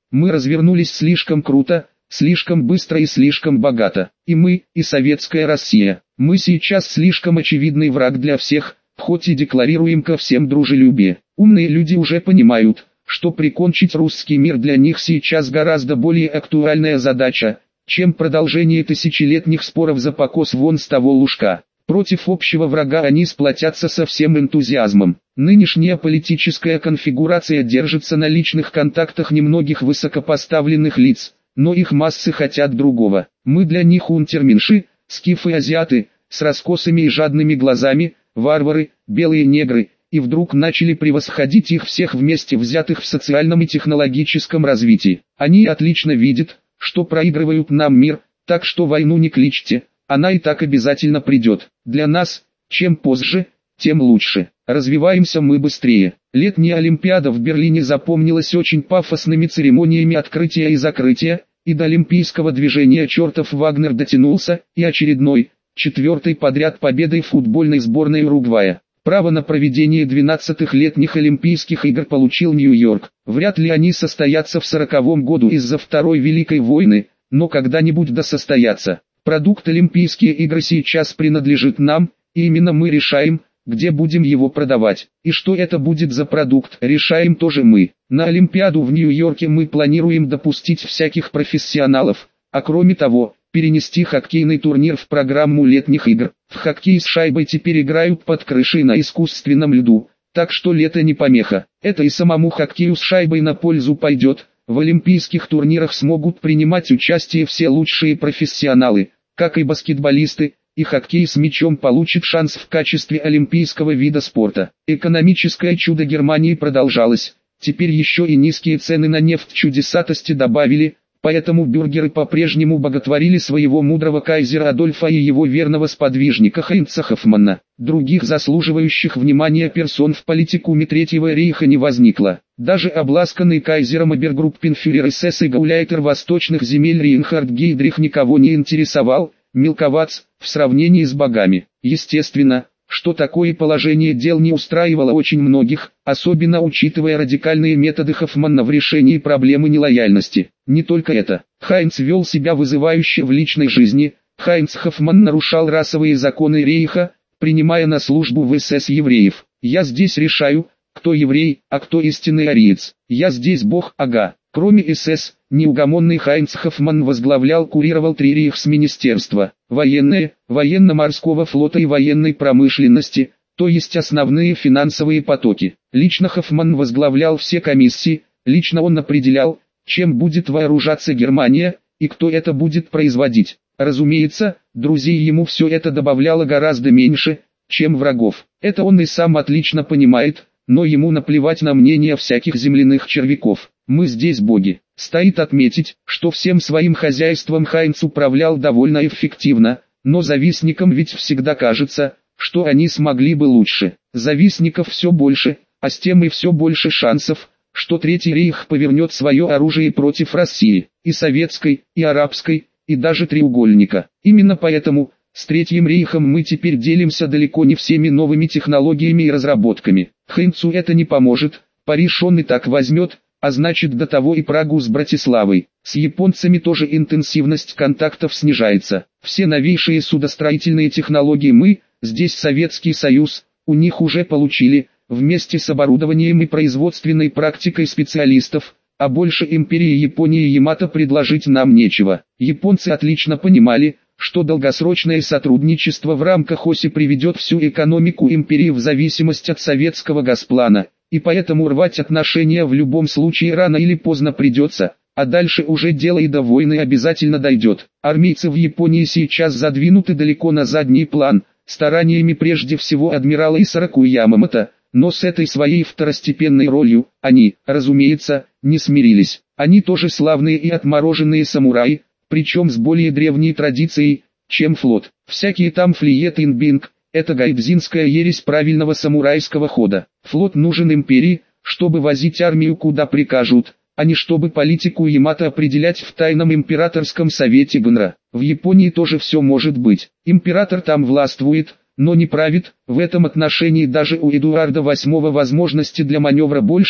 Мы развернулись слишком круто, слишком быстро и слишком богато. И мы, и советская Россия. Мы сейчас слишком очевидный враг для всех, хоть и декларируем ко всем дружелюбие. Умные люди уже понимают, что прикончить русский мир для них сейчас гораздо более актуальная задача, чем продолжение тысячелетних споров за покос вон с того лужка. Против общего врага они сплотятся со всем энтузиазмом. Нынешняя политическая конфигурация держится на личных контактах немногих высокопоставленных лиц, но их массы хотят другого. Мы для них унтерменши, скифы-азиаты, с раскосыми и жадными глазами, варвары, белые негры, и вдруг начали превосходить их всех вместе взятых в социальном и технологическом развитии. Они отлично видят, что проигрывают нам мир, так что войну не кличьте, она и так обязательно придет. Для нас, чем позже, тем лучше. Развиваемся мы быстрее. Летняя Олимпиада в Берлине запомнилась очень пафосными церемониями открытия и закрытия, и до олимпийского движения чертов Вагнер дотянулся, и очередной, четвертой подряд победой футбольной сборной Уругвая. Право на проведение двенадцатых летних Олимпийских игр получил Нью-Йорк. Вряд ли они состоятся в сороковом году из-за Второй Великой войны, но когда-нибудь да состоятся. Продукт Олимпийские игры сейчас принадлежит нам, и именно мы решаем, где будем его продавать. И что это будет за продукт, решаем тоже мы. На Олимпиаду в Нью-Йорке мы планируем допустить всяких профессионалов, а кроме того, перенести хоккейный турнир в программу летних игр. В хоккей с шайбой теперь играют под крышей на искусственном льду, так что лето не помеха. Это и самому хоккею с шайбой на пользу пойдет. В олимпийских турнирах смогут принимать участие все лучшие профессионалы, как и баскетболисты, и хоккей с мячом получит шанс в качестве олимпийского вида спорта. Экономическое чудо Германии продолжалось, теперь еще и низкие цены на нефть чудесатости добавили, поэтому бюргеры по-прежнему боготворили своего мудрого кайзера Адольфа и его верного сподвижника Хайнца Хоффмана. Других заслуживающих внимания персон в политикуме Третьего рейха не возникло. Даже обласканный кайзером обергруппенфюрер СС и гауляйтер восточных земель Рейнхард Гейдрих никого не интересовал, мелковац, в сравнении с богами. Естественно, что такое положение дел не устраивало очень многих, особенно учитывая радикальные методы Хоффмана в решении проблемы нелояльности. Не только это. Хайнц вел себя вызывающе в личной жизни. Хайнц Хоффман нарушал расовые законы рейха, принимая на службу в СС евреев. «Я здесь решаю, кто еврей, а кто истинный ариец. Я здесь бог, ага». Кроме СС, неугомонный Хайнц Хоффман возглавлял, курировал три рейхсминистерства: военное, военно-морского флота и военной промышленности, то есть основные финансовые потоки. Лично Хоффман возглавлял все комиссии, лично он определял, чем будет вооружаться Германия, и кто это будет производить. Разумеется, друзей ему все это добавляло гораздо меньше, чем врагов. Это он и сам отлично понимает, но ему наплевать на мнение всяких земляных червяков. Мы здесь боги. Стоит отметить, что всем своим хозяйством Хайнц управлял довольно эффективно, но завистникам ведь всегда кажется, что они смогли бы лучше. Завистников все больше, а с тем и все больше шансов, что Третий рейх повернет свое оружие против России, и советской, и арабской, и даже треугольника. Именно поэтому, с Третьим рейхом мы теперь делимся далеко не всеми новыми технологиями и разработками. Хайнцу это не поможет, Париж он и так возьмет, а значит до того и Прагу с Братиславой. С японцами тоже интенсивность контактов снижается. Все новейшие судостроительные технологии мы, здесь Советский Союз, у них уже получили, вместе с оборудованием и производственной практикой специалистов, а больше империи Японии и Ямато предложить нам нечего. Японцы отлично понимали, что долгосрочное сотрудничество в рамках оси приведет всю экономику империи в зависимость от советского газплана, и поэтому рвать отношения в любом случае рано или поздно придется, а дальше уже дело и до войны обязательно дойдет. Армейцы в Японии сейчас задвинуты далеко на задний план, стараниями прежде всего адмирала Исараку Ямамото, но с этой своей второстепенной ролью, они, разумеется, не смирились. Они тоже славные и отмороженные самураи, причем с более древней традицией, чем флот. Всякие там флиет инбинг, это гайдзинская ересь правильного самурайского хода. Флот нужен империи, чтобы возить армию куда прикажут, а не чтобы политику Ямато определять в тайном императорском совете Гонра. В Японии тоже все может быть. Император там властвует, но не правит. В этом отношении даже у Эдуарда восьмого возможности для маневра больше,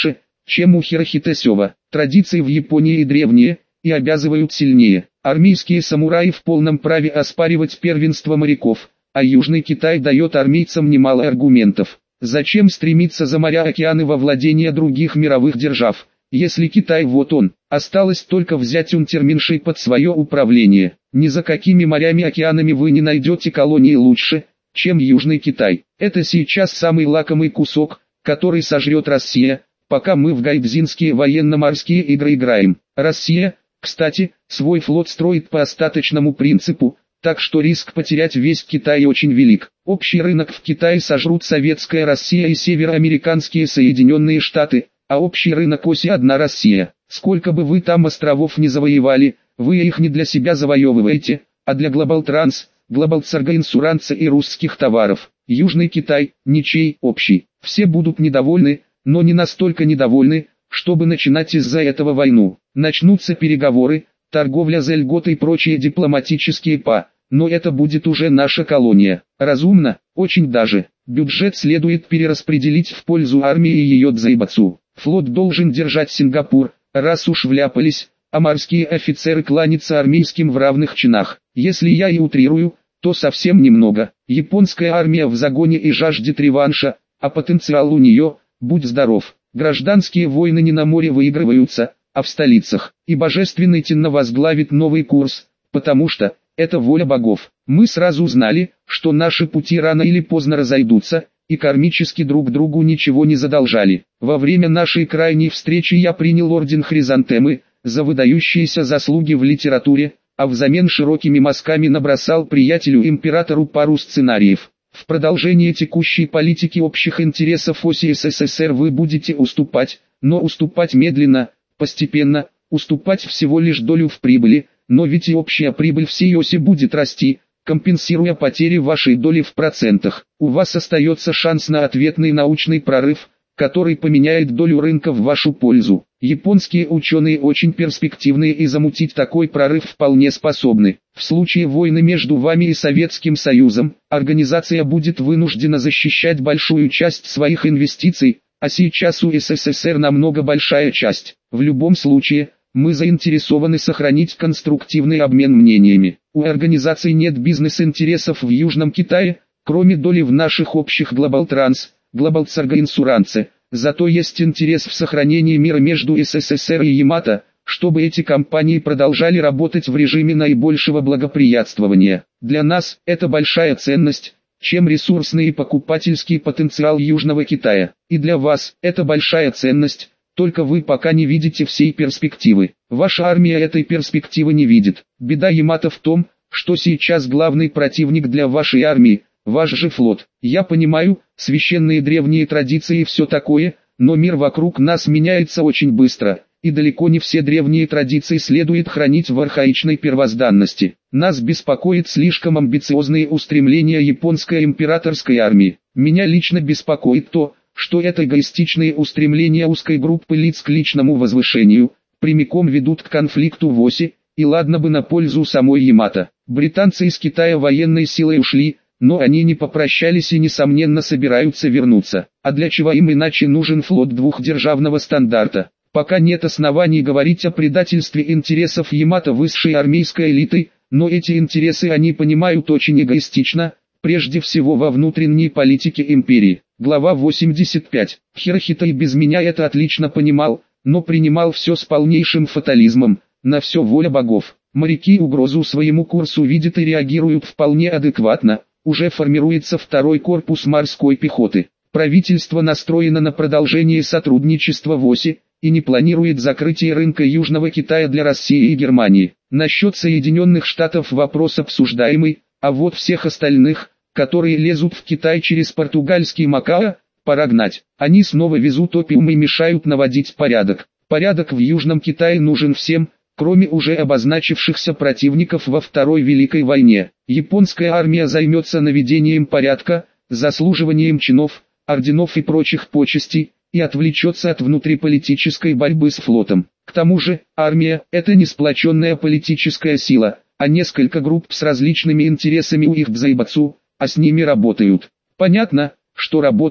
чем у Хирохитэ-сёва. Традиции в Японии древние и обязывают сильнее. Армейские самураи в полном праве оспаривать первенство моряков, а Южный Китай дает армейцам немало аргументов. Зачем стремиться за моря-океаны во владение других мировых держав, если Китай вот он, осталось только взять Унтерменшей под свое управление. Ни за какими морями-океанами вы не найдете колонии лучше, чем Южный Китай. Это сейчас самый лакомый кусок, который сожрет Россия, пока мы в гайдзинские военно-морские игры играем. Россия, кстати, свой флот строит по остаточному принципу, так что риск потерять весь Китай очень велик. Общий рынок в Китае сожрут Советская Россия и североамериканские Соединенные Штаты, а общий рынок оси одна Россия. Сколько бы вы там островов не завоевали, вы их не для себя завоевываете, а для Глобалтранс, Глобалцаргоинсуранса и русских товаров. Южный Китай, ничей, общий. Все будут недовольны, но не настолько недовольны, чтобы начинать из-за этого войну. Начнутся переговоры, торговля за льготы и прочие дипломатические па, но это будет уже наша колония. Разумно, очень даже. Бюджет следует перераспределить в пользу армии и ее дзайбацу. Флот должен держать Сингапур, раз уж вляпались, а морские офицеры кланяться армейским в равных чинах. Если я и утрирую, то совсем немного. Японская армия в загоне и жаждет реванша, а потенциал у нее, будь здоров. Гражданские войны не на море выигрываются, а в столицах. И Божественный Тенна возглавит новый курс, потому что, это воля богов. Мы сразу знали, что наши пути рано или поздно разойдутся, и кармически друг другу ничего не задолжали. Во время нашей крайней встречи я принял орден Хризантемы, за выдающиеся заслуги в литературе, а взамен широкими мазками набросал приятелю-императору пару сценариев. В продолжение текущей политики общих интересов оси СССР вы будете уступать, но уступать медленно, постепенно, уступать всего лишь долю в прибыли, но ведь и общая прибыль всей оси будет расти, компенсируя потери вашей доли в процентах. У вас остается шанс на ответный научный прорыв, который поменяет долю рынка в вашу пользу. Японские ученые очень перспективные и замутить такой прорыв вполне способны. В случае войны между вами и Советским Союзом, организация будет вынуждена защищать большую часть своих инвестиций, а сейчас у СССР намного большая часть. В любом случае, мы заинтересованы сохранить конструктивный обмен мнениями. У организации нет бизнес-интересов в Южном Китае, кроме доли в наших общих Глобалтранс, Глобалцаргоинсурансе. Зато есть интерес в сохранении мира между СССР и Ямато, чтобы эти компании продолжали работать в режиме наибольшего благоприятствования. Для нас это большая ценность, чем ресурсный и покупательский потенциал Южного Китая. И для вас это большая ценность, только вы пока не видите всей перспективы. Ваша армия этой перспективы не видит. Беда Ямато в том, что сейчас главный противник для вашей армии – ваш же флот. Я понимаю, священные древние традиции и все такое, но мир вокруг нас меняется очень быстро, и далеко не все древние традиции следует хранить в архаичной первозданности. Нас беспокоит слишком амбициозные устремления японской императорской армии. Меня лично беспокоит то, что это эгоистичные устремления узкой группы лиц к личному возвышению, прямиком ведут к конфликту в оси, и ладно бы на пользу самой Ямато. Британцы из Китая военной силой ушли, но они не попрощались и несомненно собираются вернуться. А для чего им иначе нужен флот двухдержавного стандарта? Пока нет оснований говорить о предательстве интересов Ямато высшей армейской элиты, но эти интересы они понимают очень эгоистично, прежде всего во внутренней политике империи. Глава восемьдесят пять. Хирохито и без меня это отлично понимал, но принимал все с полнейшим фатализмом, на все воля богов. Моряки угрозу своему курсу видят и реагируют вполне адекватно. Уже формируется второй корпус морской пехоты. Правительство настроено на продолжение сотрудничества в оси, и не планирует закрытие рынка Южного Китая для России и Германии. Насчет Соединенных Штатов вопрос обсуждаемый, а вот всех остальных, которые лезут в Китай через португальский Макао, пора гнать. Они снова везут опиум и мешают наводить порядок. Порядок в Южном Китае нужен всем, кроме уже обозначившихся противников во Второй Великой войне. Японская армия займется наведением порядка, заслуживанием чинов, орденов и прочих почестей, и отвлечется от внутриполитической борьбы с флотом. К тому же, армия – это не сплоченная политическая сила, а несколько групп с различными интересами у их дзайбацу, а с ними работают. Понятно, что работают,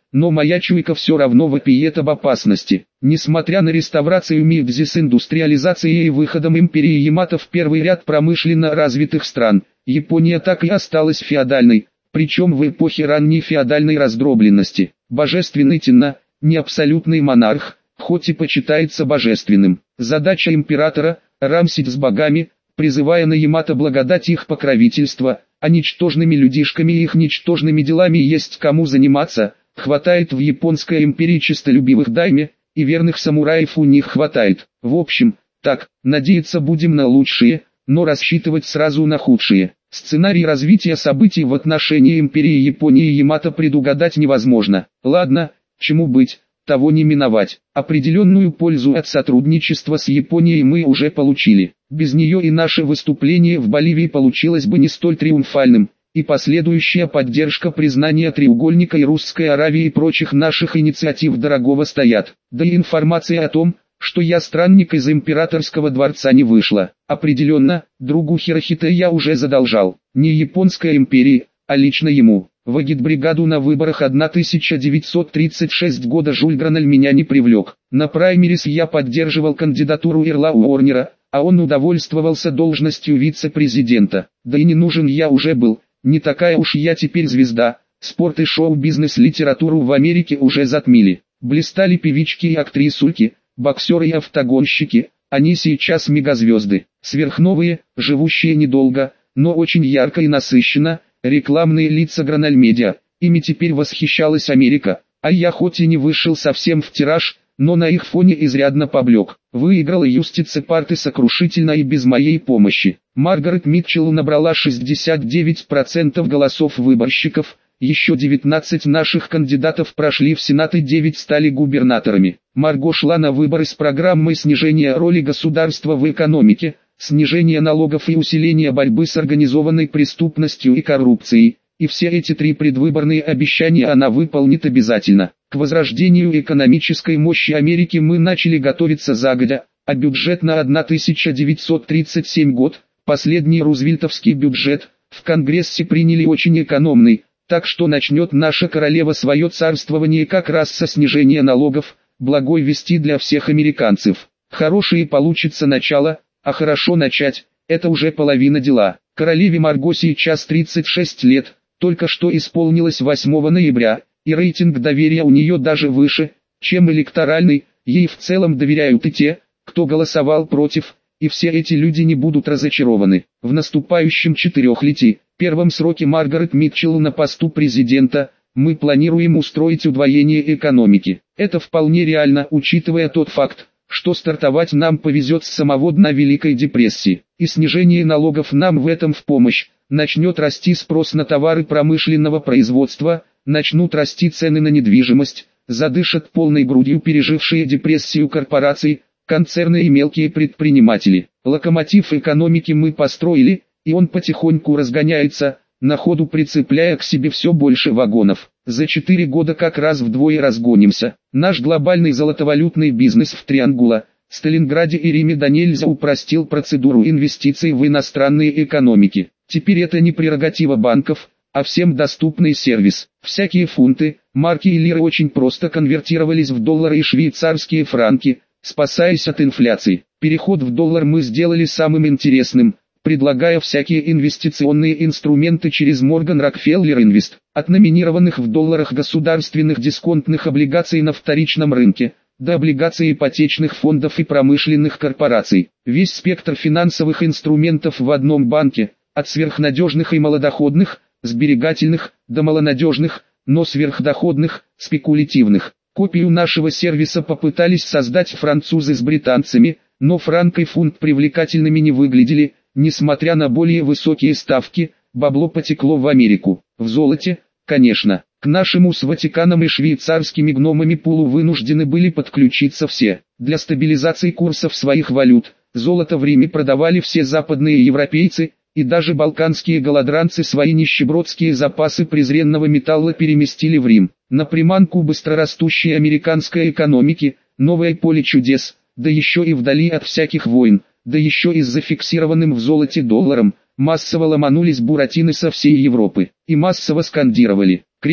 но моя чуйка все равно вопиет об опасности. Несмотря на реставрацию Мидзи с индустриализацией и выходом империи Ямато в первый ряд промышленно развитых стран, Япония так и осталась феодальной, причем в эпохе ранней феодальной раздробленности. Божественный Тенна, не абсолютный монарх, хоть и почитается божественным. Задача императора – рамсить с богами, призывая на Ямато благодать их покровительства, а ничтожными людишками и их ничтожными делами есть кому заниматься. Хватает в Японской империи честолюбивых дайме, и верных самураев у них хватает. В общем, так, надеяться будем на лучшее, но рассчитывать сразу на худшее. Сценарий развития событий в отношении империи Японии и Ямато предугадать невозможно. Ладно, чему быть, того не миновать. Определенную пользу от сотрудничества с Японией мы уже получили. Без нее и наше выступление в Боливии получилось бы не столь триумфальным, и последующая поддержка признания треугольника и Русской Аравии и прочих наших инициатив дорогого стоят. Да и информация о том, что я странник из императорского дворца, не вышла. Определенно, другу Хирохите я уже задолжал. Не Японской империи, а лично ему. В агитбригаду на выборах тысяча девятьсот тридцать шестого года Жюль Граналь меня не привлек. На праймерис я поддерживал кандидатуру Эрла Уорнера, а он удовольствовался должностью вице-президента. Да и не нужен я уже был, не такая уж я теперь звезда. Спорт и шоу-бизнес литературу в Америке уже затмили. Блистали певички и актрисульки, боксеры и автогонщики, они сейчас мегазвезды. Сверхновые, живущие недолго, но очень ярко и насыщенно. Рекламные лица Граналь Медиа, ими теперь восхищалась Америка, а я хоть и не вышел совсем в тираж, но на их фоне изрядно поблек. Выиграла Юстиция Парты сокрушительно и без моей помощи. Маргарет Митчелл набрала шестьдесят девять процентов голосов выборщиков, еще девятнадцать наших кандидатов прошли в Сенат и девять стали губернаторами. Марго шла на выборы с программой снижения роли государства в экономике, снижение налогов и усиление борьбы с организованной преступностью и коррупцией, и все эти три предвыборные обещания она выполнит обязательно. К возрождению экономической мощи Америки мы начали готовиться загодя, а бюджет на тысяча девятьсот тридцать седьмой год, последний рузвельтовский бюджет, в Конгрессе приняли очень экономный, так что начнет наша королева свое царствование как раз со снижения налогов, благой вести для всех американцев. Хорошее получится начало. А хорошо начать, это уже половина дела. Королеве Марго сейчас тридцать шесть лет, только что исполнилось восьмого ноября, и рейтинг доверия у нее даже выше, чем электоральный, ей в целом доверяют и те, кто голосовал против, и все эти люди не будут разочарованы. В наступающем четырехлетии, первом сроке Маргарет Митчелл на посту президента, мы планируем устроить удвоение экономики. Это вполне реально, учитывая тот факт, что стартовать нам повезет с самого дна Великой депрессии, и снижение налогов нам в этом в помощь. Начнет расти спрос на товары промышленного производства, начнут расти цены на недвижимость, задышат полной грудью пережившие депрессию корпорации, концерны и мелкие предприниматели. Локомотив экономики мы построили, и он потихоньку разгоняется, на ходу прицепляя к себе все больше вагонов. За четыре года как раз вдвое разгонимся. Наш глобальный золотовалютный бизнес в Триангула, Сталинграде и Риме до нельзя упростил процедуру инвестиций в иностранные экономики. Теперь это не прерогатива банков, а всем доступный сервис. Всякие фунты, марки и лиры очень просто конвертировались в доллары и швейцарские франки, спасаясь от инфляции. Переход в доллар мы сделали самым интересным, предлагая всякие инвестиционные инструменты через Morgan Rockefeller Invest, от номинированных в долларах государственных дисконтных облигаций на вторичном рынке, до облигаций ипотечных фондов и промышленных корпораций. Весь спектр финансовых инструментов в одном банке, от сверхнадежных и малодоходных, сберегательных, до малонадежных, но сверхдоходных, спекулятивных. Копию нашего сервиса попытались создать французы с британцами, но франк и фунт привлекательными не выглядели. Несмотря на более высокие ставки, бабло потекло в Америку. В золоте, конечно. К нашему с Ватиканом и швейцарскими гномами пулу вынуждены были подключиться все. Для стабилизации курсов своих валют, золото в Риме продавали все западные европейцы, и даже балканские голодранцы свои нищебродские запасы презренного металла переместили в Рим. На приманку быстрорастущей американской экономики, новое поле чудес, да еще и вдали от всяких войн. Да еще и с зафиксированным в золоте долларом, массово ломанулись буратины со всей Европы, и массово скандировали: «Крекс,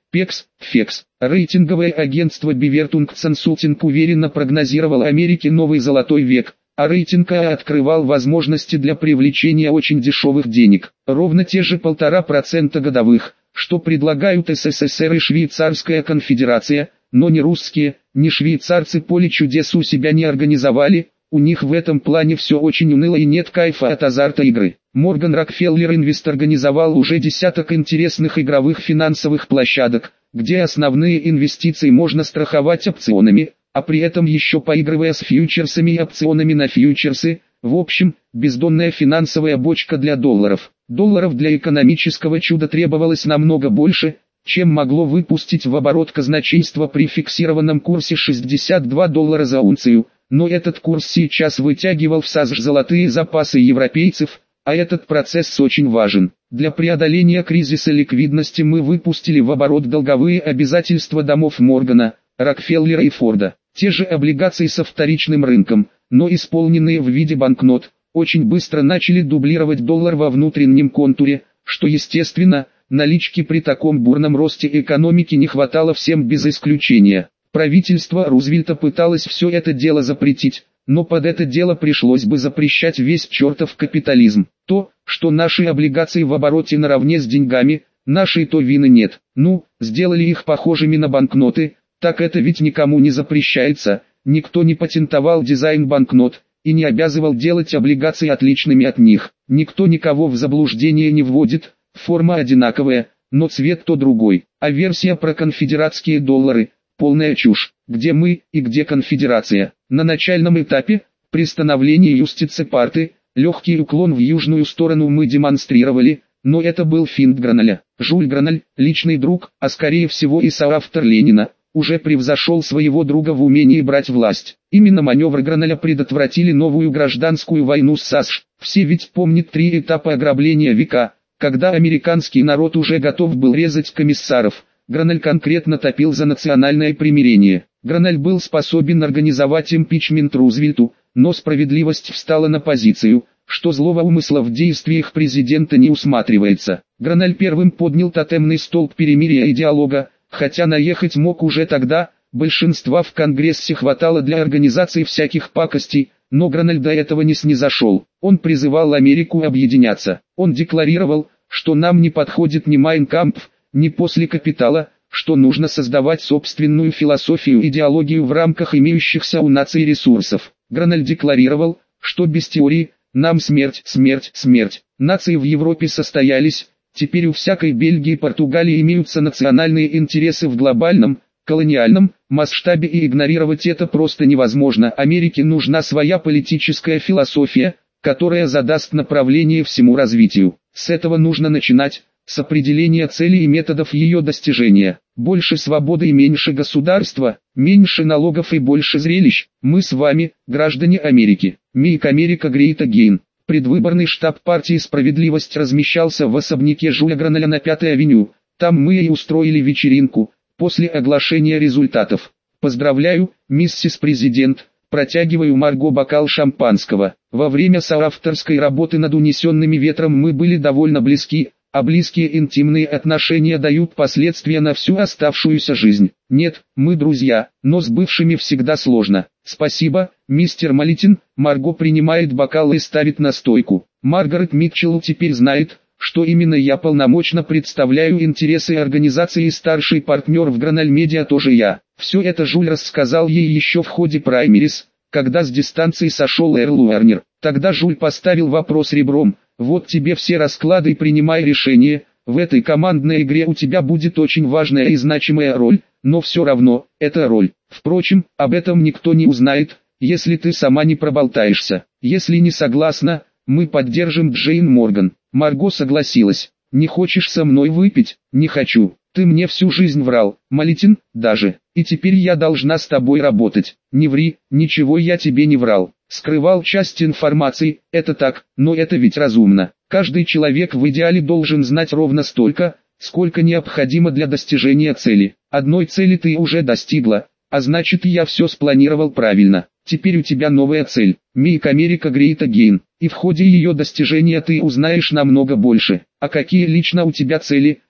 Пекс, Фекс. Рейтинговое агентство Bewertung Consulting уверенно прогнозировало Америке новый золотой век, а рейтинг эй ай открывал возможности для привлечения очень дешевых денег. Ровно те же полтора процента годовых, что предлагают эс эс эс эр и Швейцарская конфедерация, но ни русские, ни швейцарцы поле чудес у себя не организовали. У них в этом плане все очень уныло и нет кайфа от азарта игры. Морган Рокфеллер Инвест организовал уже десяток интересных игровых финансовых площадок, где основные инвестиции можно страховать опционами, а при этом еще поигрывая с фьючерсами и опционами на фьючерсы. В общем, бездонная финансовая бочка для долларов. Долларов для экономического чуда требовалось намного больше, чем могло выпустить в оборот казначейство при фиксированном курсе шестьдесят два доллара за унцию. Но этот курс сейчас вытягивал в САСШ золотые запасы европейцев, а этот процесс очень важен. Для преодоления кризиса ликвидности мы выпустили в оборот долговые обязательства домов Моргана, Рокфеллера и Форда. Те же облигации со вторичным рынком, но исполненные в виде банкнот, очень быстро начали дублировать доллар во внутреннем контуре, что естественно, налички при таком бурном росте экономики не хватало всем без исключения. Правительство Рузвельта пыталось все это дело запретить, но под это дело пришлось бы запрещать весь чертов капитализм. То, что наши облигации в обороте наравне с деньгами, нашей то вины нет. Ну, сделали их похожими на банкноты, так это ведь никому не запрещается, никто не патентовал дизайн банкнот, и не обязывал делать облигации отличными от них. Никто никого в заблуждение не вводит, форма одинаковая, но цвет то другой. А версия про конфедератские доллары – полная чушь. Где мы и где конфедерация? На начальном этапе, при становлении Юстице-Парты, легкий уклон в южную сторону мы демонстрировали, но это был финт Граналя. Жюль Граналь, личный друг, а скорее всего и соавтор Ленина, уже превзошел своего друга в умении брать власть. Именно маневры Граналя предотвратили новую гражданскую войну с САСШ. Все ведь помнят три этапа ограбления века, когда американский народ уже готов был резать комиссаров. Граналь конкретно топил за национальное примирение. Граналь был способен организовать импичмент Рузвельту, но справедливость встала на позицию, что злого умысла в действиях президента не усматривается. Граналь первым поднял тотемный столб перемирия и диалога, хотя наехать мог уже тогда, большинства в Конгрессе хватало для организации всяких пакостей, но Граналь до этого не снизошел. Он призывал Америку объединяться. Он декларировал, что нам не подходит ни Майн Кампф, ни после Капитала, что нужно создавать собственную философию и идеологию в рамках имеющихся у наций ресурсов. Граналь декларировал, что без теории, нам смерть, смерть, смерть. Нации в Европе состоялись, теперь у всякой Бельгии и Португалии имеются национальные интересы в глобальном, колониальном масштабе, и игнорировать это просто невозможно. Америке нужна своя политическая философия, которая задаст направление всему развитию. С этого нужно начинать. С определения целей и методов ее достижения. Больше свободы и меньше государства, меньше налогов и больше зрелищ. Мы с вами, граждане Америки. Make America Great Again. Предвыборный штаб партии «Справедливость» размещался в особняке Жюля Граналя на Пятой авеню. Там мы и устроили вечеринку, после оглашения результатов. Поздравляю, миссис президент. Протягиваю Марго бокал шампанского. Во время соавторской работы над «Унесенными ветром» мы были довольно близки. А близкие интимные отношения дают последствия на всю оставшуюся жизнь. Нет, мы друзья, но с бывшими всегда сложно. Спасибо, мистер Малитин. Марго принимает бокал и ставит на стойку. Маргарет Митчелл теперь знает, что именно я полномочно представляю интересы организации, и старший партнер в Граналь Медиа тоже я. Все это Жюль рассказал ей еще в ходе праймерис, когда с дистанции сошел Эрл Уэрнер. Тогда Жюль поставил вопрос ребром. Вот тебе все расклады и принимай решение, в этой командной игре у тебя будет очень важная и значимая роль, но все равно, это роль. Впрочем, об этом никто не узнает, если ты сама не проболтаешься. Если не согласна, мы поддержим Джейн Морган. Марго согласилась. Не хочешь со мной выпить? Не хочу. Ты мне всю жизнь врал, Малитин, даже. И теперь я должна с тобой работать. Не ври, ничего я тебе не врал. Скрывал часть информации, это так, но это ведь разумно. Каждый человек в идеале должен знать ровно столько, сколько необходимо для достижения цели. Одной цели ты уже достигла, а значит я все спланировал правильно. Теперь у тебя новая цель, Make America Great Again, и в ходе ее достижения ты узнаешь намного больше. А какие лично у тебя цели,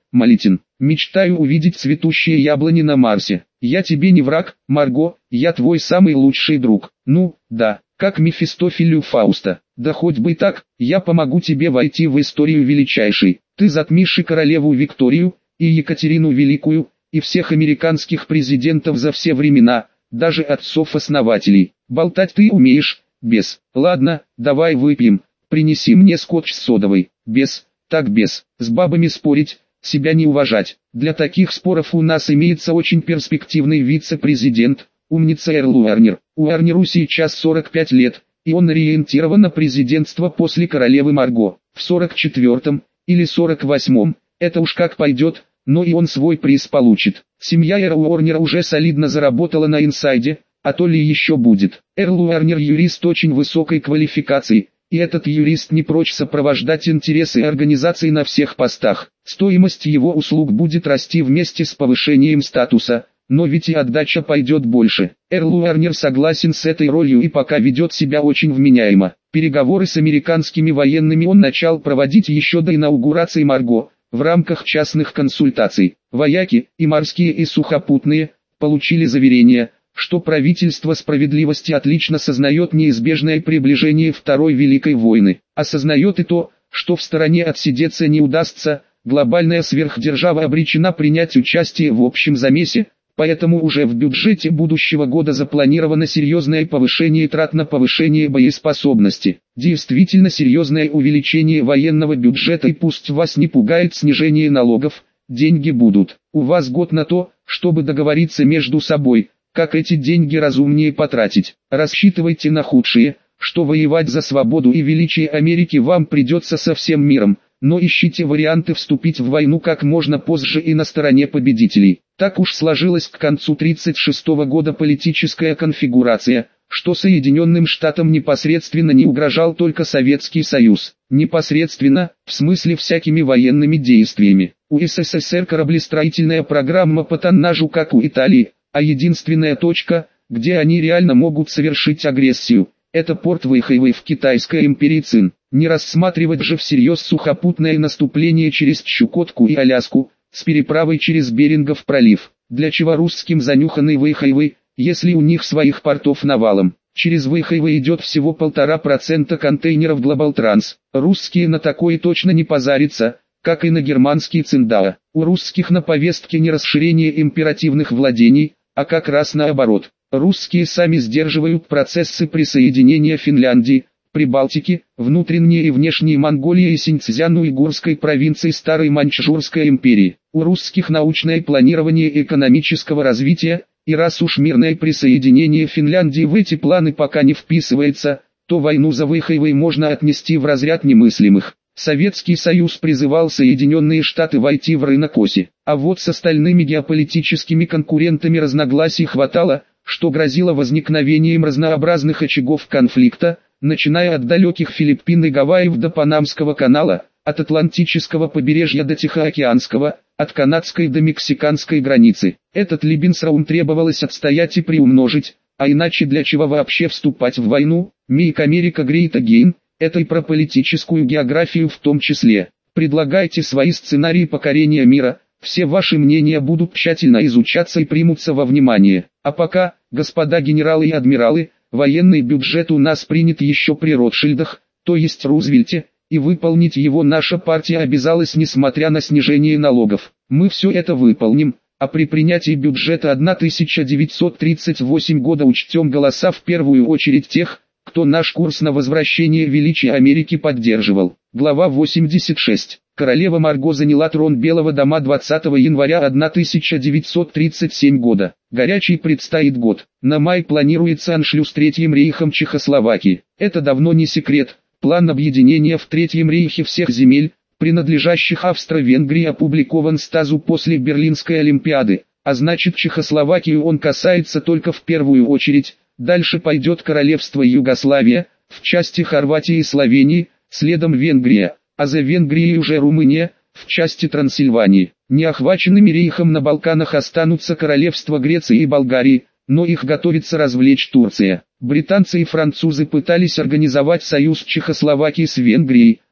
Малетин. Мечтаю увидеть цветущие яблони на Марсе. Я тебе не враг, Марго, я твой самый лучший друг. Ну, да, как Мефистофелю Фауста. Да хоть бы так, я помогу тебе войти в историю величайшей. Ты затмишь и королеву Викторию, и Екатерину Великую, и всех американских президентов за все времена, даже отцов-основателей. Болтать ты умеешь, бес. Ладно, давай выпьем. Принеси мне скотч с содовой. Бес, так бес. С бабами спорить, себя не уважать. Для таких споров у нас имеется очень перспективный вице-президент, умница Эрл Уорнер. Уорнеру сейчас сорок пять лет, и он ориентирован на президентство после королевы Марго. В сорок четвёртом или сорок восьмом, это уж как пойдет, но и он свой приз получит. Семья Эрла Уорнера уже солидно заработала на инсайде, а то ли еще будет. Эрл Уорнер юрист очень высокой квалификации, и этот юрист не прочь сопровождать интересы организации на всех постах. Стоимость его услуг будет расти вместе с повышением статуса, но ведь и отдача пойдет больше. Эрл Уорнер согласен с этой ролью и пока ведет себя очень вменяемо. Переговоры с американскими военными он начал проводить еще до инаугурации Марго, в рамках частных консультаций. Вояки, и морские, и сухопутные, получили заверение, что правительство справедливости отлично сознает неизбежное приближение Второй Великой войны. Осознает и то, что в стороне отсидеться не удастся, глобальная сверхдержава обречена принять участие в общем замесе, поэтому уже в бюджете будущего года запланировано серьезное повышение трат на повышение боеспособности. Действительно серьезное увеличение военного бюджета, и пусть вас не пугает снижение налогов, деньги будут. У вас год на то, чтобы договориться между собой, как эти деньги разумнее потратить. Рассчитывайте на худшее, что воевать за свободу и величие Америки вам придется со всем миром, но ищите варианты вступить в войну как можно позже и на стороне победителей. Так уж сложилась к концу тридцать шестого года политическая конфигурация, что Соединенным Штатам непосредственно не угрожал только Советский Союз. Непосредственно, в смысле всякими военными действиями. У СССР кораблестроительная программа по тоннажу как у Италии, а единственная точка, где они реально могут совершить агрессию, это порт Вэйхайвэй в Китайской империи Цин. Не рассматривать же всерьез сухопутное наступление через Чукотку и Аляску, с переправой через Берингов пролив. Для чего русским занюханный Вэйхайвэй, если у них своих портов навалом? Через Вэйхайвэй идет всего полтора процента контейнеров Глобалтранс. Русские на такое точно не позарятся, как и на германский Циндао. У русских на повестке не расширение императивных владений, а как раз наоборот. Русские сами сдерживают процессы присоединения Финляндии, Прибалтики, внутренние и внешние Монголии и Синьцзян-Уйгурской провинции Старой Маньчжурской империи. У русских научное планирование экономического развития, и раз уж мирное присоединение Финляндии в эти планы пока не вписывается, то войну за Вэйхайвэй можно отнести в разряд немыслимых. Советский Союз призывал Соединенные Штаты войти в рынок оси, а вот с остальными геополитическими конкурентами разногласий хватало, что грозило возникновением разнообразных очагов конфликта, начиная от далеких Филиппин и Гавайев до Панамского канала, от Атлантического побережья до Тихоокеанского, от канадской до мексиканской границы. Этот Лебенсраум требовалось отстоять и приумножить, а иначе для чего вообще вступать в войну? Make America Great Again, это и про политическую географию в том числе. Предлагайте свои сценарии покорения мира, все ваши мнения будут тщательно изучаться и примутся во внимание. А пока, господа генералы и адмиралы, военный бюджет у нас принят еще при Ротшильдах, то есть Рузвельте, и выполнить его наша партия обязалась несмотря на снижение налогов. Мы все это выполним, а при принятии бюджета тысяча девятьсот тридцать восьмого года учтем голоса в первую очередь тех, кто наш курс на возвращение величия Америки поддерживал. Глава восемьдесят шесть. Королева Марго заняла трон Белого дома двадцатого января тысяча девятьсот тридцать седьмого года. Горячий предстоит год. На май планируется аншлюз Третьим рейхом Чехословакии. Это давно не секрет. План объединения в Третьем рейхе всех земель, принадлежащих Австро-Венгрии, опубликован Стазу после Берлинской Олимпиады, а значит Чехословакию он касается только в первую очередь. Дальше пойдет королевство Югославия, в части Хорватии и Словении, следом Венгрия, а за Венгрией уже Румыния, в части Трансильвании. Неохваченными рейхом на Балканах останутся королевства Греции и Болгарии, но их готовится развлечь Турция. Британцы и французы пытались организовать союз Чехословакии с Венгрией,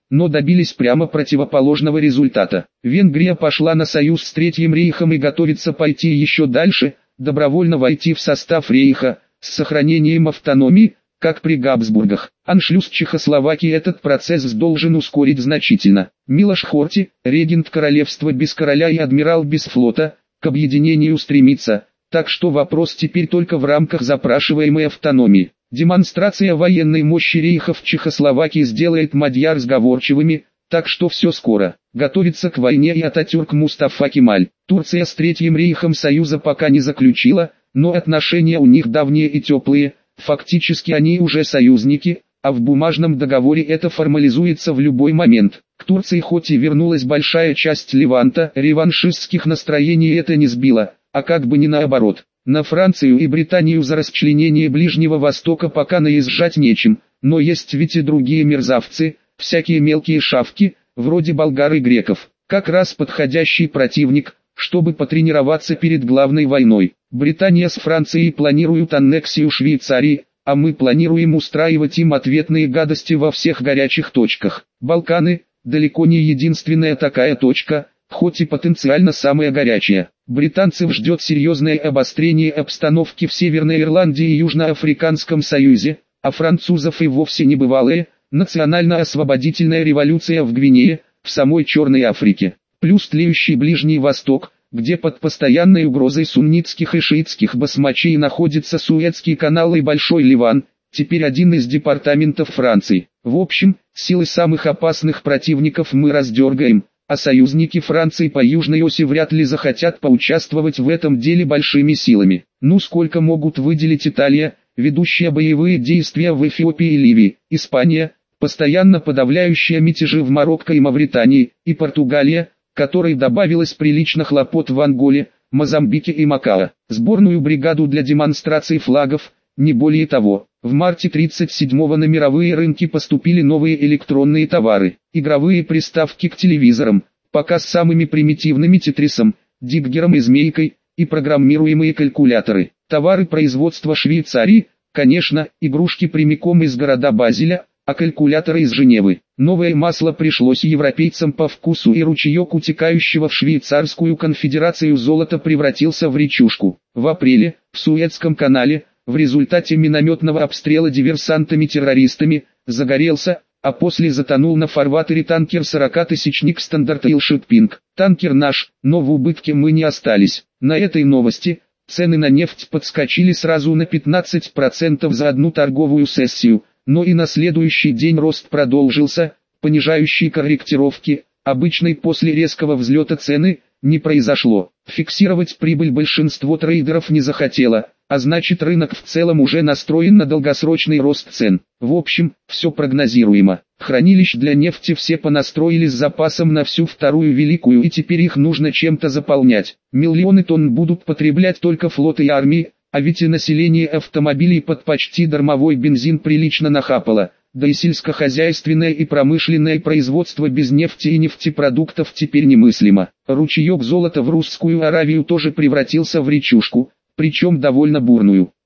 но добились прямо противоположного результата. Венгрия пошла на союз с Третьим рейхом и готовится пойти еще дальше, добровольно войти в состав рейха, с сохранением автономии, как при Габсбургах. Аншлюз Чехословакии этот процесс должен ускорить значительно. Милош Хорти, регент королевства без короля и адмирал без флота, к объединению стремится, так что вопрос теперь только в рамках запрашиваемой автономии. Демонстрация военной мощи рейха в Чехословакии сделает мадьяр сговорчивыми, так что все скоро. Готовится к войне и Ататюрк Мустафа Кемаль. Турция с Третьим рейхом союза пока не заключила, но отношения у них давние и теплые, фактически они уже союзники, а в бумажном договоре это формализуется в любой момент. К Турции хоть и вернулась большая часть Леванта, реваншистских настроений это не сбило, а как бы не наоборот. На Францию и Британию за расчленение Ближнего Востока пока наезжать нечем, но есть ведь и другие мерзавцы, всякие мелкие шавки, вроде болгар и греков. Как раз подходящий противник, чтобы потренироваться перед главной войной. Британия с Францией планируют аннексию Швейцарии, а мы планируем устраивать им ответные гадости во всех горячих точках. Балканы – далеко не единственная такая точка, хоть и потенциально самая горячая. Британцев ждет серьезное обострение обстановки в Северной Ирландии и Южноафриканском Союзе, а французов и вовсе небывалая национально-освободительная революция в Гвинее, в самой Черной Африке. Плюс тлеющий Ближний Восток, где под постоянной угрозой суннитских и шиитских басмачей находится Суэцкий канал и Большой Ливан, теперь один из департаментов Франции. В общем, силы самых опасных противников мы раздергаем, а союзники Франции по Южной оси вряд ли захотят поучаствовать в этом деле большими силами. Ну сколько могут выделить Италия, ведущая боевые действия в Эфиопии и Ливии, Испания, постоянно подавляющая мятежи в Марокко и Мавритании, и Португалия, которой добавилось прилично хлопот в Анголе, Мозамбике и Макао. Сборную бригаду для демонстрации флагов, не более того. В марте тридцать седьмого на мировые рынки поступили новые электронные товары, игровые приставки к телевизорам, пока с самыми примитивными тетрисом, диггером и змейкой, и программируемые калькуляторы. Товары производства Швейцарии, конечно, игрушки прямиком из города Базеля, а калькуляторы из Женевы. Новое масло пришлось европейцам по вкусу, и ручеек утекающего в швейцарскую конфедерацию золота превратился в речушку. В апреле, в Суэцком канале, в результате минометного обстрела диверсантами-террористами, загорелся, а после затонул на фарватере танкер сорокатысячник Стандарт Ойл Шиппинг. Танкер наш, но в убытке мы не остались. На этой новости, цены на нефть подскочили сразу на пятнадцать процентов за одну торговую сессию, но и на следующий день рост продолжился, понижающие корректировки, обычной после резкого взлета цены, не произошло. Фиксировать прибыль большинство трейдеров не захотело, а значит рынок в целом уже настроен на долгосрочный рост цен. В общем, все прогнозируемо. Хранилищ для нефти все понастроили с запасом на всю вторую великую, и теперь их нужно чем-то заполнять. Миллионы тонн будут потреблять только флоты и армии, а ведь и население автомобилей под почти дармовой бензин прилично нахапало. Да и сельскохозяйственное и промышленное производство без нефти и нефтепродуктов теперь немыслимо. Ручеек золота в Русскую Аравию тоже превратился в речушку, причем довольно бурную.